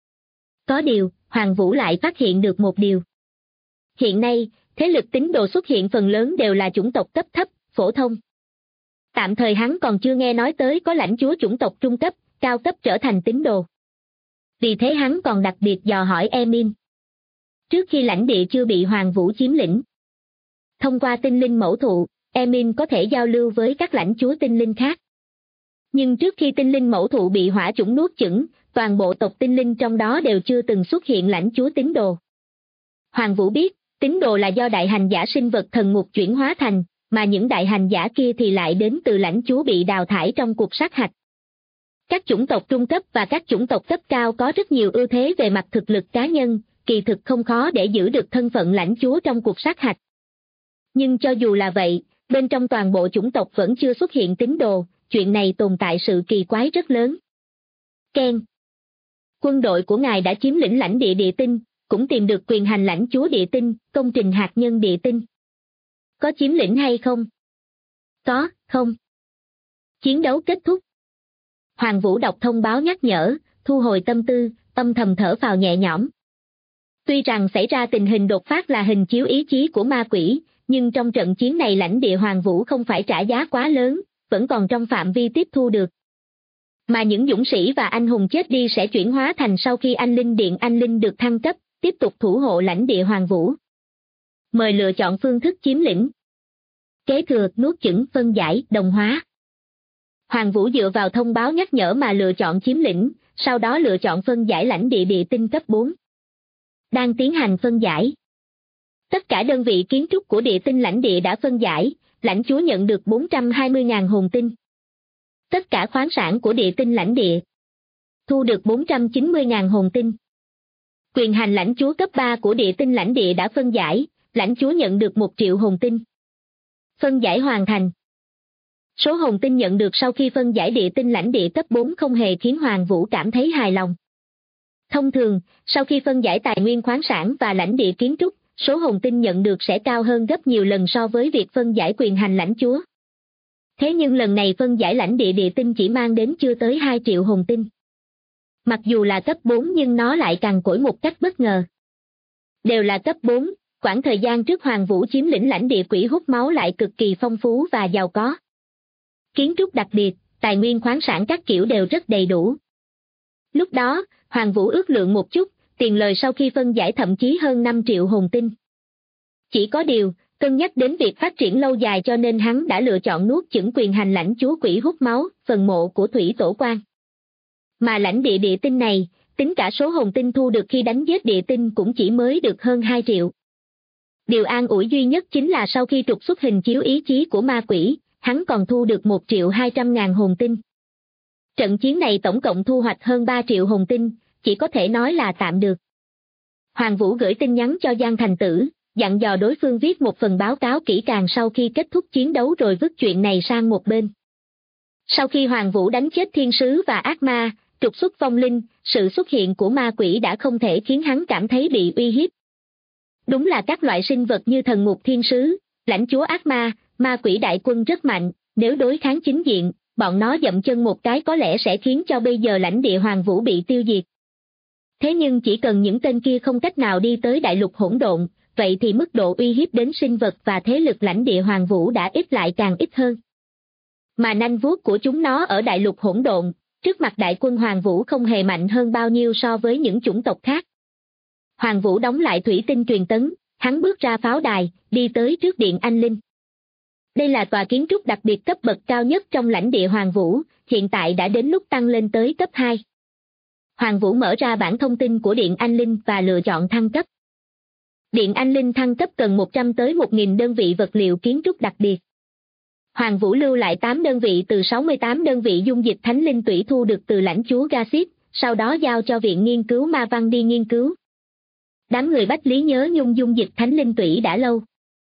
S2: Có điều, Hoàng Vũ lại phát hiện được một điều. Hiện nay, thế lực tín đồ xuất hiện phần lớn đều là chủng tộc cấp thấp, phổ thông. Tạm thời hắn còn chưa nghe nói tới có lãnh chúa chủng tộc trung cấp, cao cấp trở thành tín đồ. Vì thế hắn còn đặc biệt dò hỏi Emin. Trước khi lãnh địa chưa bị Hoàng Vũ chiếm lĩnh, thông qua tinh linh mẫu thụ, Emin có thể giao lưu với các lãnh chúa tinh linh khác. Nhưng trước khi tinh linh mẫu thụ bị hỏa chủng nuốt chửng, toàn bộ tộc tinh linh trong đó đều chưa từng xuất hiện lãnh chúa tín đồ. Hoàng Vũ biết, tín đồ là do đại hành giả sinh vật thần ngục chuyển hóa thành, mà những đại hành giả kia thì lại đến từ lãnh chúa bị đào thải trong cuộc sát hạch. Các chủng tộc trung cấp và các chủng tộc cấp cao có rất nhiều ưu thế về mặt thực lực cá nhân, kỳ thực không khó để giữ được thân phận lãnh chúa trong cuộc sát hạch. Nhưng cho dù là vậy, bên trong toàn bộ chủng tộc vẫn chưa xuất hiện tín đồ, chuyện này tồn tại sự kỳ quái rất lớn. Ken. Quân đội của ngài đã chiếm lĩnh lãnh địa địa tinh, cũng tìm được quyền hành lãnh chúa địa tinh, công trình hạt nhân địa tinh. Có chiếm lĩnh hay không? Có, không. Chiến đấu kết thúc. Hoàng Vũ đọc thông báo nhắc nhở, thu hồi tâm tư, âm thầm thở phào nhẹ nhõm. Tuy rằng xảy ra tình hình đột phát là hình chiếu ý chí của ma quỷ, nhưng trong trận chiến này lãnh địa Hoàng Vũ không phải trả giá quá lớn, vẫn còn trong phạm vi tiếp thu được. Mà những dũng sĩ và anh hùng chết đi sẽ chuyển hóa thành sau khi anh linh điện anh linh được thăng cấp, tiếp tục thủ hộ lãnh địa Hoàng Vũ. Mời lựa chọn phương thức chiếm lĩnh. Kế thừa, nuốt chửng, phân giải, đồng hóa. Hoàng Vũ dựa vào thông báo nhắc nhở mà lựa chọn chiếm lĩnh, sau đó lựa chọn phân giải lãnh địa địa tinh cấp 4. Đang tiến hành phân giải. Tất cả đơn vị kiến trúc của địa tinh lãnh địa đã phân giải, lãnh chúa nhận được 420.000 hồn tinh. Tất cả khoáng sản của địa tinh lãnh địa thu được 490.000 hồn tinh. Quyền hành lãnh chúa cấp 3 của địa tinh lãnh địa đã phân giải, lãnh chúa nhận được 1 triệu hồn tinh. Phân giải hoàn thành. Số hồn tinh nhận được sau khi phân giải địa tinh lãnh địa cấp 4 không hề khiến Hoàng Vũ cảm thấy hài lòng. Thông thường, sau khi phân giải tài nguyên khoáng sản và lãnh địa kiến trúc, số hồn tinh nhận được sẽ cao hơn gấp nhiều lần so với việc phân giải quyền hành lãnh chúa. Thế nhưng lần này phân giải lãnh địa địa tinh chỉ mang đến chưa tới 2 triệu hồn tinh. Mặc dù là cấp 4 nhưng nó lại cằn cỗi một cách bất ngờ. Đều là cấp 4, quãng thời gian trước Hoàng Vũ chiếm lĩnh lãnh địa quỷ hút máu lại cực kỳ phong phú và giàu có. Kiến trúc đặc biệt, tài nguyên khoáng sản các kiểu đều rất đầy đủ. Lúc đó, Hoàng Vũ ước lượng một chút, tiền lời sau khi phân giải thậm chí hơn 5 triệu hồn tinh. Chỉ có điều, cân nhắc đến việc phát triển lâu dài cho nên hắn đã lựa chọn nuốt chửng quyền hành lãnh chúa quỷ hút máu, phần mộ của Thủy Tổ Quan. Mà lãnh địa địa tinh này, tính cả số hồn tinh thu được khi đánh giết địa tinh cũng chỉ mới được hơn 2 triệu. Điều an ủi duy nhất chính là sau khi trục xuất hình chiếu ý chí của ma quỷ, hắn còn thu được 1.200.000 hồn tinh. Trận chiến này tổng cộng thu hoạch hơn 3 triệu hồn tinh, chỉ có thể nói là tạm được. Hoàng Vũ gửi tin nhắn cho Giang Thành Tử, dặn dò đối phương viết một phần báo cáo kỹ càng sau khi kết thúc chiến đấu rồi vứt chuyện này sang một bên. Sau khi Hoàng Vũ đánh chết thiên sứ và ác ma, trục xuất vong linh, sự xuất hiện của ma quỷ đã không thể khiến hắn cảm thấy bị uy hiếp. Đúng là các loại sinh vật như thần ngục thiên sứ, lãnh chúa ác ma, ma quỷ đại quân rất mạnh, nếu đối kháng chính diện, bọn nó dậm chân một cái có lẽ sẽ khiến cho bây giờ lãnh địa Hoàng Vũ bị tiêu diệt. Thế nhưng chỉ cần những tên kia không cách nào đi tới đại lục hỗn độn, vậy thì mức độ uy hiếp đến sinh vật và thế lực lãnh địa Hoàng Vũ đã ít lại càng ít hơn. Mà nanh vuốt của chúng nó ở đại lục hỗn độn, trước mặt đại quân Hoàng Vũ không hề mạnh hơn bao nhiêu so với những chủng tộc khác. Hoàng Vũ đóng lại thủy tinh truyền tấn, hắn bước ra pháo đài, đi tới trước điện Anh Linh. Đây là tòa kiến trúc đặc biệt cấp bậc cao nhất trong lãnh địa Hoàng Vũ, hiện tại đã đến lúc tăng lên tới cấp 2. Hoàng Vũ mở ra bảng thông tin của điện Anh Linh và lựa chọn thăng cấp. Điện Anh Linh thăng cấp cần 100 tới 1.000 đơn vị vật liệu kiến trúc đặc biệt. Hoàng Vũ lưu lại 8 đơn vị từ 68 đơn vị dung dịch thánh linh tủy thu được từ lãnh chúa Gassip, sau đó giao cho Viện Nghiên cứu Ma Văn đi nghiên cứu. Đám người Bách Lý nhớ nhung dung dịch thánh linh tủy đã lâu.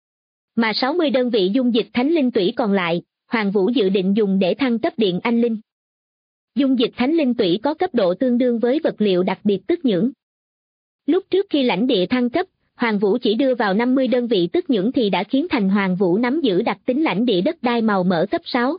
S2: Mà 60 đơn vị dung dịch thánh linh tủy còn lại, Hoàng Vũ dự định dùng để thăng cấp điện Anh Linh. Dung dịch thánh linh tủy có cấp độ tương đương với vật liệu đặc biệt tức nhưỡng. Lúc trước khi lãnh địa thăng cấp, Hoàng Vũ chỉ đưa vào 50 đơn vị tức nhưỡng thì đã khiến thành Hoàng Vũ nắm giữ đặc tính lãnh địa đất đai màu mỡ cấp 6.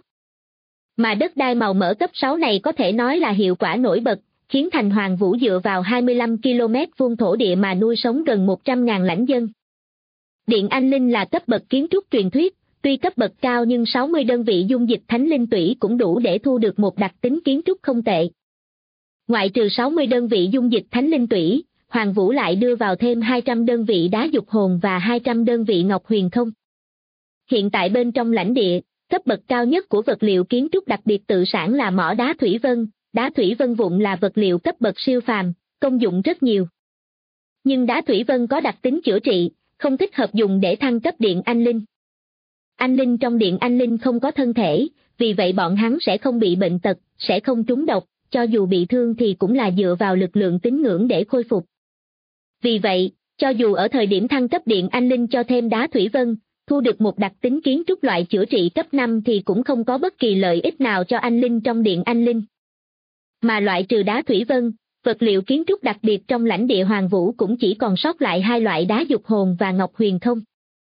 S2: Mà đất đai màu mỡ cấp 6 này có thể nói là hiệu quả nổi bật, khiến thành Hoàng Vũ dựa vào 25 km vuông thổ địa mà nuôi sống gần 100.000 lãnh dân. Điện Anh Linh là cấp bậc kiến trúc truyền thuyết, tuy cấp bậc cao nhưng 60 đơn vị dung dịch thánh linh tủy cũng đủ để thu được một đặc tính kiến trúc không tệ. Ngoại trừ 60 đơn vị dung dịch thánh linh tủy, Hoàng Vũ lại đưa vào thêm 200 đơn vị đá dục hồn và 200 đơn vị ngọc huyền không. Hiện tại bên trong lãnh địa, cấp bậc cao nhất của vật liệu kiến trúc đặc biệt tự sản là mỏ đá thủy vân. Đá thủy vân vụn là vật liệu cấp bậc siêu phàm, công dụng rất nhiều. Nhưng đá thủy vân có đặc tính chữa trị, không thích hợp dùng để thăng cấp điện anh linh. Anh linh trong điện anh linh không có thân thể, vì vậy bọn hắn sẽ không bị bệnh tật, sẽ không trúng độc, cho dù bị thương thì cũng là dựa vào lực lượng tín ngưỡng để khôi phục. Vì vậy, cho dù ở thời điểm thăng cấp điện anh linh cho thêm đá thủy vân, thu được một đặc tính kiến trúc loại chữa trị cấp 5 thì cũng không có bất kỳ lợi ích nào cho anh linh trong điện anh linh. Mà loại trừ đá thủy vân, vật liệu kiến trúc đặc biệt trong lãnh địa Hoàng Vũ cũng chỉ còn sót lại 2 loại đá dục hồn và ngọc huyền không.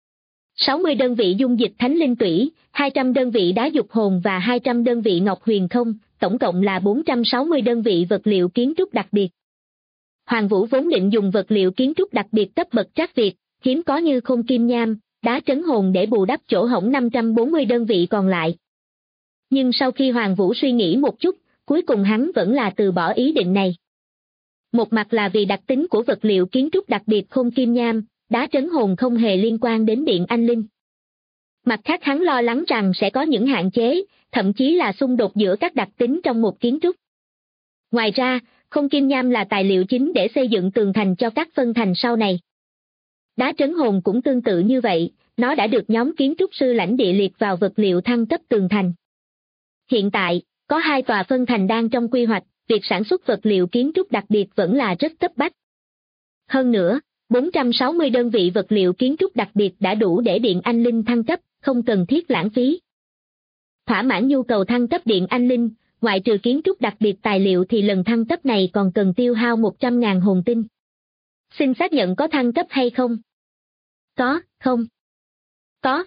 S2: 60 đơn vị dung dịch thánh linh tủy, 200 đơn vị đá dục hồn và 200 đơn vị ngọc huyền không, tổng cộng là 460 đơn vị vật liệu kiến trúc đặc biệt. Hoàng Vũ vốn định dùng vật liệu kiến trúc đặc biệt cấp bậc trắc việt, hiếm có như khôn kim nham, đá trấn hồn để bù đắp chỗ hổng 540 đơn vị còn lại. Nhưng sau khi Hoàng Vũ suy nghĩ một chút, cuối cùng hắn vẫn là từ bỏ ý định này. Một mặt là vì đặc tính của vật liệu kiến trúc đặc biệt khôn kim nham, đá trấn hồn không hề liên quan đến điện anh linh. Mặt khác hắn lo lắng rằng sẽ có những hạn chế, thậm chí là xung đột giữa các đặc tính trong một kiến trúc. Ngoài ra, khôn kim nham là tài liệu chính để xây dựng tường thành cho các phân thành sau này. Đá trấn hồn cũng tương tự như vậy, nó đã được nhóm kiến trúc sư lãnh địa liệt vào vật liệu thăng cấp tường thành. Hiện tại, có 2 tòa phân thành đang trong quy hoạch, việc sản xuất vật liệu kiến trúc đặc biệt vẫn là rất cấp bách. Hơn nữa, 460 đơn vị vật liệu kiến trúc đặc biệt đã đủ để điện anh linh thăng cấp, không cần thiết lãng phí. Thỏa mãn nhu cầu thăng cấp điện anh linh, ngoại trừ kiến trúc đặc biệt tài liệu thì lần thăng cấp này còn cần tiêu hao 100.000 hồn tinh. Xin xác nhận có thăng cấp hay không? Có, không? Có.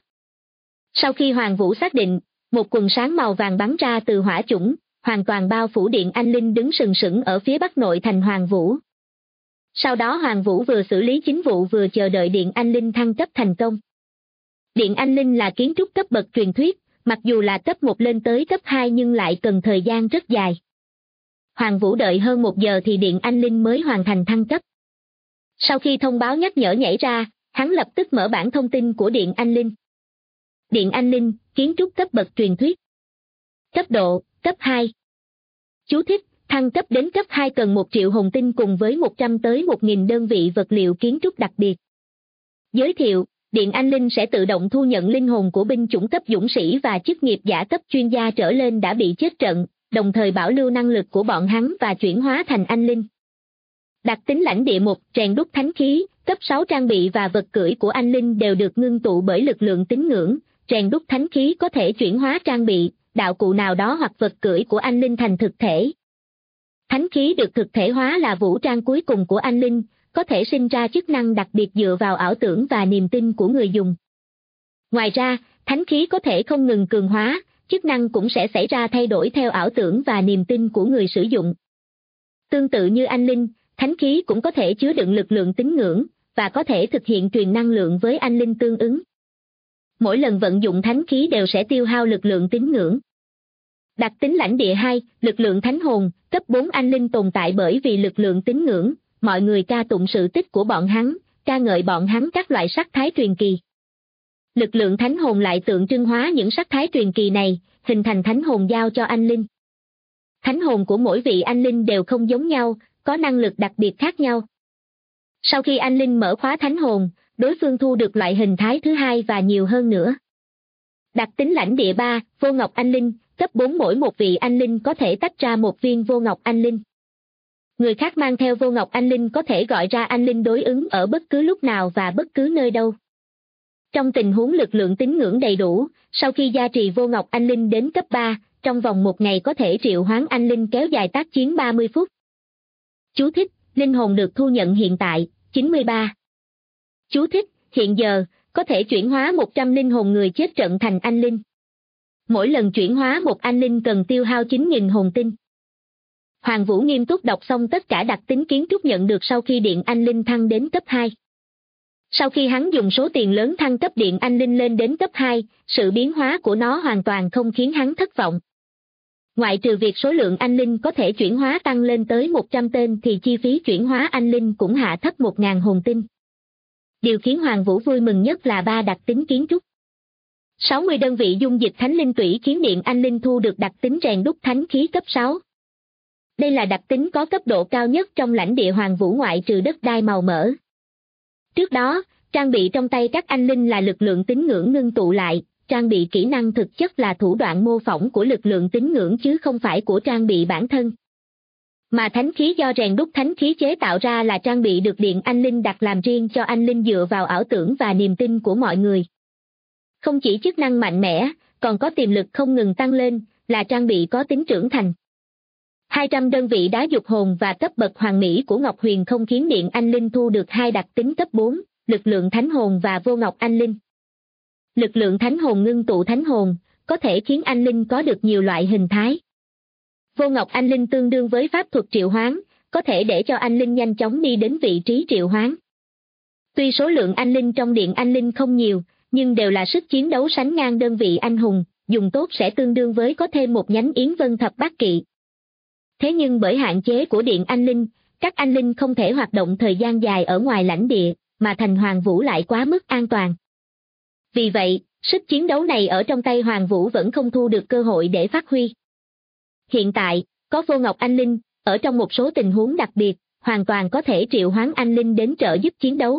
S2: Sau khi Hoàng Vũ xác định, một quần sáng màu vàng bắn ra từ hỏa chủng, hoàn toàn bao phủ điện anh linh đứng sừng sững ở phía bắc nội thành Hoàng Vũ. Sau đó Hoàng Vũ vừa xử lý chính vụ vừa chờ đợi điện anh linh thăng cấp thành công. Điện anh linh là kiến trúc cấp bậc truyền thuyết, mặc dù là cấp 1 lên tới cấp 2 nhưng lại cần thời gian rất dài. Hoàng Vũ đợi hơn 1 giờ thì điện anh linh mới hoàn thành thăng cấp. Sau khi thông báo nhắc nhở nhảy ra, hắn lập tức mở bảng thông tin của điện anh linh. Điện anh linh, kiến trúc cấp bậc truyền thuyết. Cấp độ, cấp 2. Chú thích, thăng cấp đến cấp 2 cần 1 triệu hồn tinh cùng với 100 tới 1.000 đơn vị vật liệu kiến trúc đặc biệt. Giới thiệu, điện anh linh sẽ tự động thu nhận linh hồn của binh chủng cấp dũng sĩ và chức nghiệp giả cấp chuyên gia trở lên đã bị chết trận, đồng thời bảo lưu năng lực của bọn hắn và chuyển hóa thành anh linh. Đặc tính lãnh địa 1, rèn đúc thánh khí, cấp 6 trang bị và vật cưỡi của anh linh đều được ngưng tụ bởi lực lượng tín ngưỡng, rèn đúc thánh khí có thể chuyển hóa trang bị, đạo cụ nào đó hoặc vật cưỡi của anh linh thành thực thể. Thánh khí được thực thể hóa là vũ trang cuối cùng của anh linh, có thể sinh ra chức năng đặc biệt dựa vào ảo tưởng và niềm tin của người dùng. Ngoài ra, thánh khí có thể không ngừng cường hóa, chức năng cũng sẽ xảy ra thay đổi theo ảo tưởng và niềm tin của người sử dụng. Tương tự như anh linh, thánh khí cũng có thể chứa đựng lực lượng tín ngưỡng, và có thể thực hiện truyền năng lượng với anh linh tương ứng. Mỗi lần vận dụng thánh khí đều sẽ tiêu hao lực lượng tín ngưỡng. Đặc tính lãnh địa 2, lực lượng thánh hồn, cấp 4 anh linh tồn tại bởi vì lực lượng tín ngưỡng, mọi người ca tụng sự tích của bọn hắn, ca ngợi bọn hắn các loại sắc thái truyền kỳ. Lực lượng thánh hồn lại tượng trưng hóa những sắc thái truyền kỳ này, hình thành thánh hồn giao cho anh linh. Thánh hồn của mỗi vị anh linh đều không giống nhau, có năng lực đặc biệt khác nhau. Sau khi anh linh mở khóa thánh hồn, đối phương thu được loại hình thái thứ 2 và nhiều hơn nữa. Đặc tính lãnh địa 3, vô ngọc anh linh, cấp 4 mỗi một vị anh linh có thể tách ra một viên vô ngọc anh linh. Người khác mang theo vô ngọc anh linh có thể gọi ra anh linh đối ứng ở bất cứ lúc nào và bất cứ nơi đâu. Trong tình huống lực lượng tín ngưỡng đầy đủ, sau khi gia trì vô ngọc anh linh đến cấp 3, trong vòng 1 ngày có thể triệu hoán anh linh kéo dài tác chiến 30 phút. Chú thích, linh hồn được thu nhận hiện tại, 93. Chú thích, hiện giờ, có thể chuyển hóa 100 linh hồn người chết trận thành anh linh. Mỗi lần chuyển hóa một anh linh cần tiêu hao 9.000 hồn tinh. Hoàng Vũ nghiêm túc đọc xong tất cả đặc tính kiến trúc nhận được sau khi điện anh linh thăng đến cấp 2. Sau khi hắn dùng số tiền lớn thăng cấp điện anh linh lên đến cấp 2, sự biến hóa của nó hoàn toàn không khiến hắn thất vọng. Ngoại trừ việc số lượng anh linh có thể chuyển hóa tăng lên tới 100 tên thì chi phí chuyển hóa anh linh cũng hạ thấp 1.000 hồn tinh. Điều khiến Hoàng Vũ vui mừng nhất là 3 đặc tính kiến trúc. 60 đơn vị dung dịch thánh linh tủy khiến điện anh linh thu được đặc tính rèn đúc thánh khí cấp 6. Đây là đặc tính có cấp độ cao nhất trong lãnh địa Hoàng Vũ ngoại trừ đất đai màu mỡ. Trước đó, trang bị trong tay các anh linh là lực lượng tín ngưỡng ngưng tụ lại, trang bị kỹ năng thực chất là thủ đoạn mô phỏng của lực lượng tín ngưỡng chứ không phải của trang bị bản thân. Mà thánh khí do rèn đúc thánh khí chế tạo ra là trang bị được điện anh linh đặt làm riêng cho anh linh dựa vào ảo tưởng và niềm tin của mọi người. Không chỉ chức năng mạnh mẽ, còn có tiềm lực không ngừng tăng lên, là trang bị có tính trưởng thành. 200 đơn vị đá dục hồn và cấp bậc hoàn mỹ của Ngọc Huyền không khiến điện anh linh thu được 2 đặc tính cấp 4, lực lượng thánh hồn và vô ngọc anh linh. Lực lượng thánh hồn ngưng tụ thánh hồn, có thể khiến anh linh có được nhiều loại hình thái. Vô ngọc anh linh tương đương với pháp thuật triệu hoán, có thể để cho anh linh nhanh chóng đi đến vị trí triệu hoán. Tuy số lượng anh linh trong điện anh linh không nhiều, nhưng đều là sức chiến đấu sánh ngang đơn vị anh hùng, dùng tốt sẽ tương đương với có thêm một nhánh Yến Vân Thập Bát Kỵ. Thế nhưng bởi hạn chế của điện anh linh, các anh linh không thể hoạt động thời gian dài ở ngoài lãnh địa, mà thành Hoàng Vũ lại quá mức an toàn. Vì vậy, sức chiến đấu này ở trong tay Hoàng Vũ vẫn không thu được cơ hội để phát huy. Hiện tại, có vô ngọc anh linh, ở trong một số tình huống đặc biệt, hoàn toàn có thể triệu hoán anh linh đến trợ giúp chiến đấu.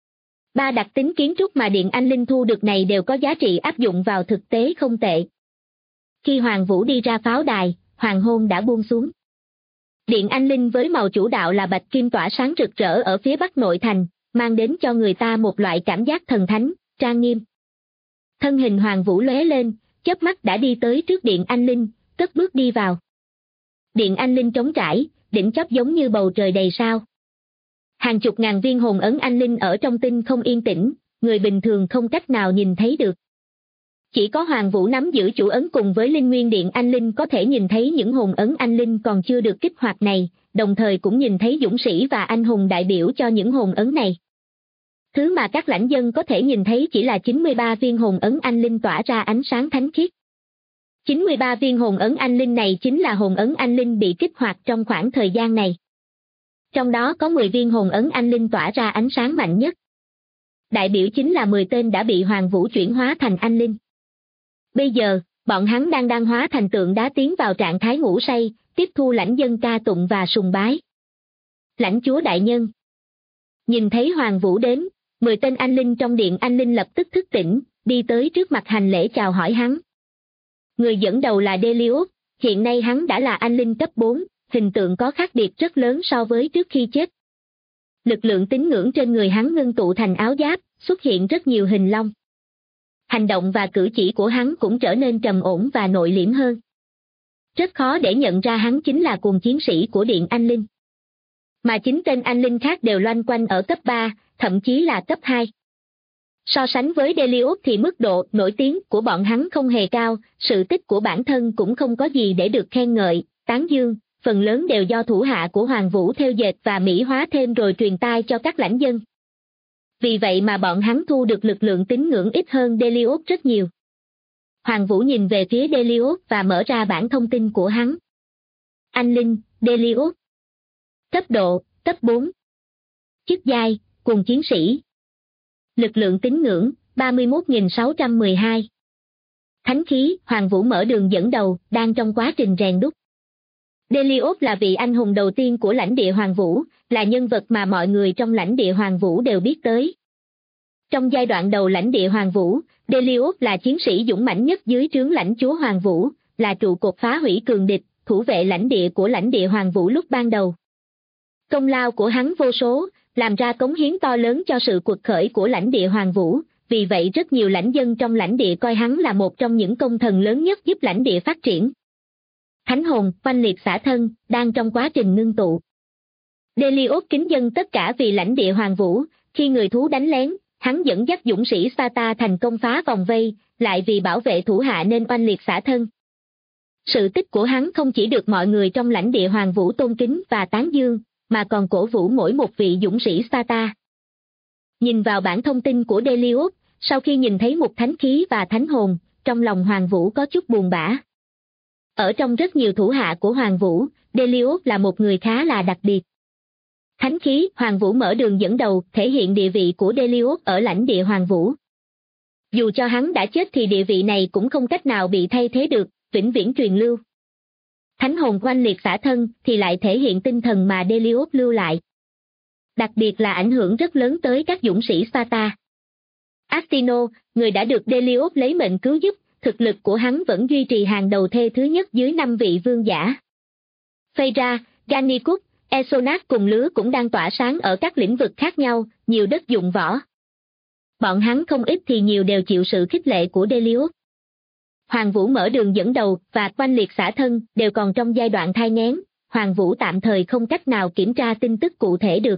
S2: 3 đặc tính kiến trúc mà điện anh linh thu được này đều có giá trị áp dụng vào thực tế không tệ. Khi Hoàng Vũ đi ra pháo đài, hoàng hôn đã buông xuống. Điện anh linh với màu chủ đạo là bạch kim tỏa sáng rực rỡ ở phía bắc nội thành, mang đến cho người ta một loại cảm giác thần thánh, trang nghiêm. Thân hình Hoàng Vũ lóe lên, chớp mắt đã đi tới trước điện anh linh, cất bước đi vào. Điện anh linh trống trải, đỉnh chóp giống như bầu trời đầy sao. Hàng chục ngàn viên hồn ấn anh linh ở trong tinh không yên tĩnh, người bình thường không cách nào nhìn thấy được. Chỉ có Hoàng Vũ nắm giữ chủ ấn cùng với linh nguyên điện anh linh có thể nhìn thấy những hồn ấn anh linh còn chưa được kích hoạt này, đồng thời cũng nhìn thấy dũng sĩ và anh hùng đại biểu cho những hồn ấn này. Thứ mà các lãnh dân có thể nhìn thấy chỉ là 93 viên hồn ấn anh linh tỏa ra ánh sáng thánh khiết. 93 viên hồn ấn anh linh này chính là hồn ấn anh linh bị kích hoạt trong khoảng thời gian này. Trong đó có 10 viên hồn ấn anh linh tỏa ra ánh sáng mạnh nhất. Đại biểu chính là 10 tên đã bị Hoàng Vũ chuyển hóa thành anh linh. Bây giờ, bọn hắn đang hóa thành tượng đá tiến vào trạng thái ngủ say, tiếp thu lãnh dân ca tụng và sùng bái. Lãnh chúa đại nhân. Nhìn thấy Hoàng Vũ đến, 10 tên anh linh trong điện anh linh lập tức thức tỉnh, đi tới trước mặt hành lễ chào hỏi hắn. Người dẫn đầu là Delius, hiện nay hắn đã là anh linh cấp 4, hình tượng có khác biệt rất lớn so với trước khi chết. Lực lượng tín ngưỡng trên người hắn ngưng tụ thành áo giáp, xuất hiện rất nhiều hình long. Hành động và cử chỉ của hắn cũng trở nên trầm ổn và nội liễm hơn. Rất khó để nhận ra hắn chính là cùng chiến sĩ của điện anh linh. Mà 9 tên anh linh khác đều loanh quanh ở cấp 3, thậm chí là cấp 2. So sánh với Delius thì mức độ nổi tiếng của bọn hắn không hề cao, sự tích của bản thân cũng không có gì để được khen ngợi, tán dương, phần lớn đều do thủ hạ của Hoàng Vũ theo dệt và mỹ hóa thêm rồi truyền tai cho các lãnh dân. Vì vậy mà bọn hắn thu được lực lượng tín ngưỡng ít hơn Delius rất nhiều. Hoàng Vũ nhìn về phía Delius và mở ra bảng thông tin của hắn. Anh linh, Delius. Cấp độ, cấp 4. Chức giai, cùng chiến sĩ. Lực lượng tín ngưỡng, 31.612. Thánh khí, Hoàng Vũ mở đường dẫn đầu, đang trong quá trình rèn đúc. Delius là vị anh hùng đầu tiên của lãnh địa Hoàng Vũ, là nhân vật mà mọi người trong lãnh địa Hoàng Vũ đều biết tới. Trong giai đoạn đầu lãnh địa Hoàng Vũ, Delius là chiến sĩ dũng mãnh nhất dưới trướng lãnh chúa Hoàng Vũ, là trụ cột phá hủy cường địch, thủ vệ lãnh địa của lãnh địa Hoàng Vũ lúc ban đầu. Công lao của hắn vô số, làm ra cống hiến to lớn cho sự quật khởi của lãnh địa Hoàng Vũ, vì vậy rất nhiều lãnh dân trong lãnh địa coi hắn là một trong những công thần lớn nhất giúp lãnh địa phát triển. Thánh hồn, oanh liệt xả thân, đang trong quá trình ngưng tụ. Delius kính dâng tất cả vì lãnh địa Hoàng Vũ, khi người thú đánh lén, hắn dẫn dắt dũng sĩ Sparta thành công phá vòng vây, lại vì bảo vệ thủ hạ nên oanh liệt xả thân. Sự tích của hắn không chỉ được mọi người trong lãnh địa Hoàng Vũ tôn kính và tán dương, mà còn cổ vũ mỗi một vị dũng sĩ Sparta. Nhìn vào bản thông tin của Delius, sau khi nhìn thấy một thánh khí và thánh hồn, trong lòng Hoàng Vũ có chút buồn bã. Ở trong rất nhiều thủ hạ của Hoàng Vũ, Delius là một người khá là đặc biệt. Thánh khí Hoàng Vũ mở đường dẫn đầu thể hiện địa vị của Delius ở lãnh địa Hoàng Vũ. Dù cho hắn đã chết thì địa vị này cũng không cách nào bị thay thế được, vĩnh viễn truyền lưu. Thánh hồn oanh liệt xả thân thì lại thể hiện tinh thần mà Delius lưu lại. Đặc biệt là ảnh hưởng rất lớn tới các dũng sĩ Sparta. Astino, người đã được Delius lấy mệnh cứu giúp, thực lực của hắn vẫn duy trì hàng đầu thê thứ nhất dưới 5 vị vương giả. Phaedra, Gannicus, Esonas cùng lứa cũng đang tỏa sáng ở các lĩnh vực khác nhau, nhiều đất dụng võ. Bọn hắn không ít thì nhiều đều chịu sự khích lệ của Delius. Hoàng Vũ mở đường dẫn đầu và oanh liệt xả thân đều còn trong giai đoạn thai nghén, Hoàng Vũ tạm thời không cách nào kiểm tra tin tức cụ thể được.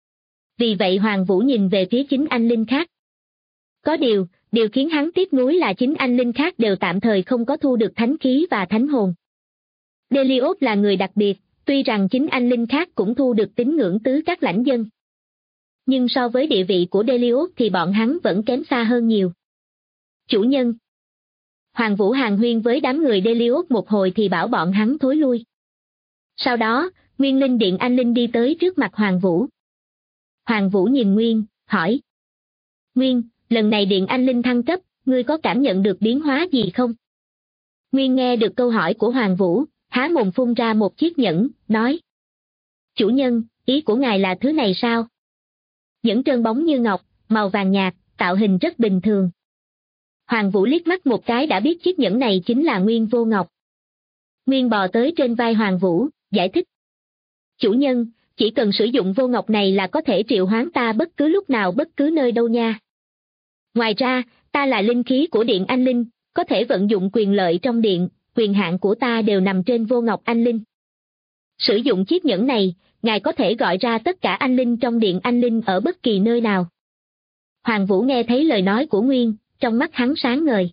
S2: Vì vậy Hoàng Vũ nhìn về phía chính anh linh khác. Có điều khiến hắn tiếc nuối là chính anh linh khác đều tạm thời không có thu được thánh khí và thánh hồn. Delius là người đặc biệt, tuy rằng chính anh linh khác cũng thu được tín ngưỡng tứ các lãnh dân. Nhưng so với địa vị của Delius thì bọn hắn vẫn kém xa hơn nhiều. Chủ nhân. Hoàng Vũ hàn huyên với đám người Delius một hồi thì bảo bọn hắn thối lui. Sau đó, Nguyên Linh Điện Anh Linh đi tới trước mặt Hoàng Vũ. Hoàng Vũ nhìn Nguyên, hỏi. Nguyên, lần này Điện Anh Linh thăng cấp, ngươi có cảm nhận được biến hóa gì không? Nguyên nghe được câu hỏi của Hoàng Vũ, há mồm phun ra một chiếc nhẫn, nói. Chủ nhân, ý của ngài là thứ này sao? Nhẫn trơn bóng như ngọc, màu vàng nhạt, tạo hình rất bình thường. Hoàng Vũ liếc mắt một cái đã biết chiếc nhẫn này chính là Nguyên Vô Ngọc. Nguyên bò tới trên vai Hoàng Vũ, giải thích. Chủ nhân, chỉ cần sử dụng Vô Ngọc này là có thể triệu hoán ta bất cứ lúc nào bất cứ nơi đâu nha. Ngoài ra, ta là linh khí của Điện Anh Linh, có thể vận dụng quyền lợi trong điện, quyền hạn của ta đều nằm trên Vô Ngọc Anh Linh. Sử dụng chiếc nhẫn này, ngài có thể gọi ra tất cả anh linh trong Điện Anh Linh ở bất kỳ nơi nào. Hoàng Vũ nghe thấy lời nói của Nguyên, trong mắt hắn sáng ngời.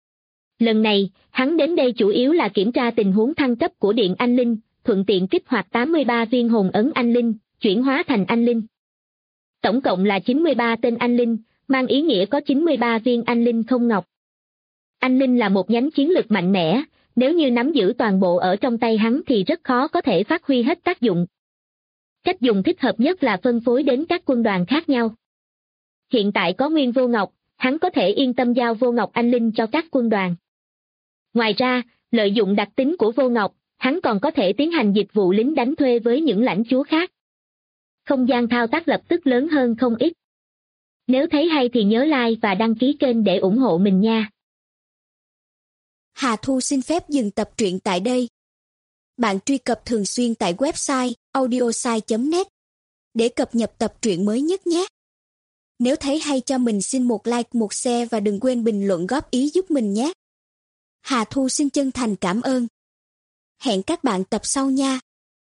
S2: Lần này, hắn đến đây chủ yếu là kiểm tra tình huống thăng cấp của Điện Anh Linh, thuận tiện kích hoạt 83 viên hồn ấn anh linh, chuyển hóa thành anh linh. Tổng cộng là 93 tên anh linh, mang ý nghĩa có 93 viên anh linh không ngọc. Anh linh là một nhánh chiến lực mạnh mẽ, nếu như nắm giữ toàn bộ ở trong tay hắn thì rất khó có thể phát huy hết tác dụng. Cách dùng thích hợp nhất là phân phối đến các quân đoàn khác nhau. Hiện tại có Nguyên Vô Ngọc, hắn có thể yên tâm giao Vô Ngọc anh linh cho các quân đoàn. Ngoài ra, lợi dụng đặc tính của Vô Ngọc, hắn còn có thể tiến hành dịch vụ lính đánh thuê với những lãnh chúa khác. Không gian thao tác lập tức lớn hơn không ít. Nếu thấy hay thì nhớ like và đăng ký kênh để ủng hộ mình nha.
S3: Hà Thu xin phép dừng tập truyện tại đây. Bạn truy cập thường xuyên tại website audiosai.net để cập nhật tập truyện mới nhất nhé. Nếu thấy hay cho mình xin một like, một share và đừng quên bình luận góp ý giúp mình nhé. Hà Thu xin chân thành cảm ơn. Hẹn các bạn tập sau nha.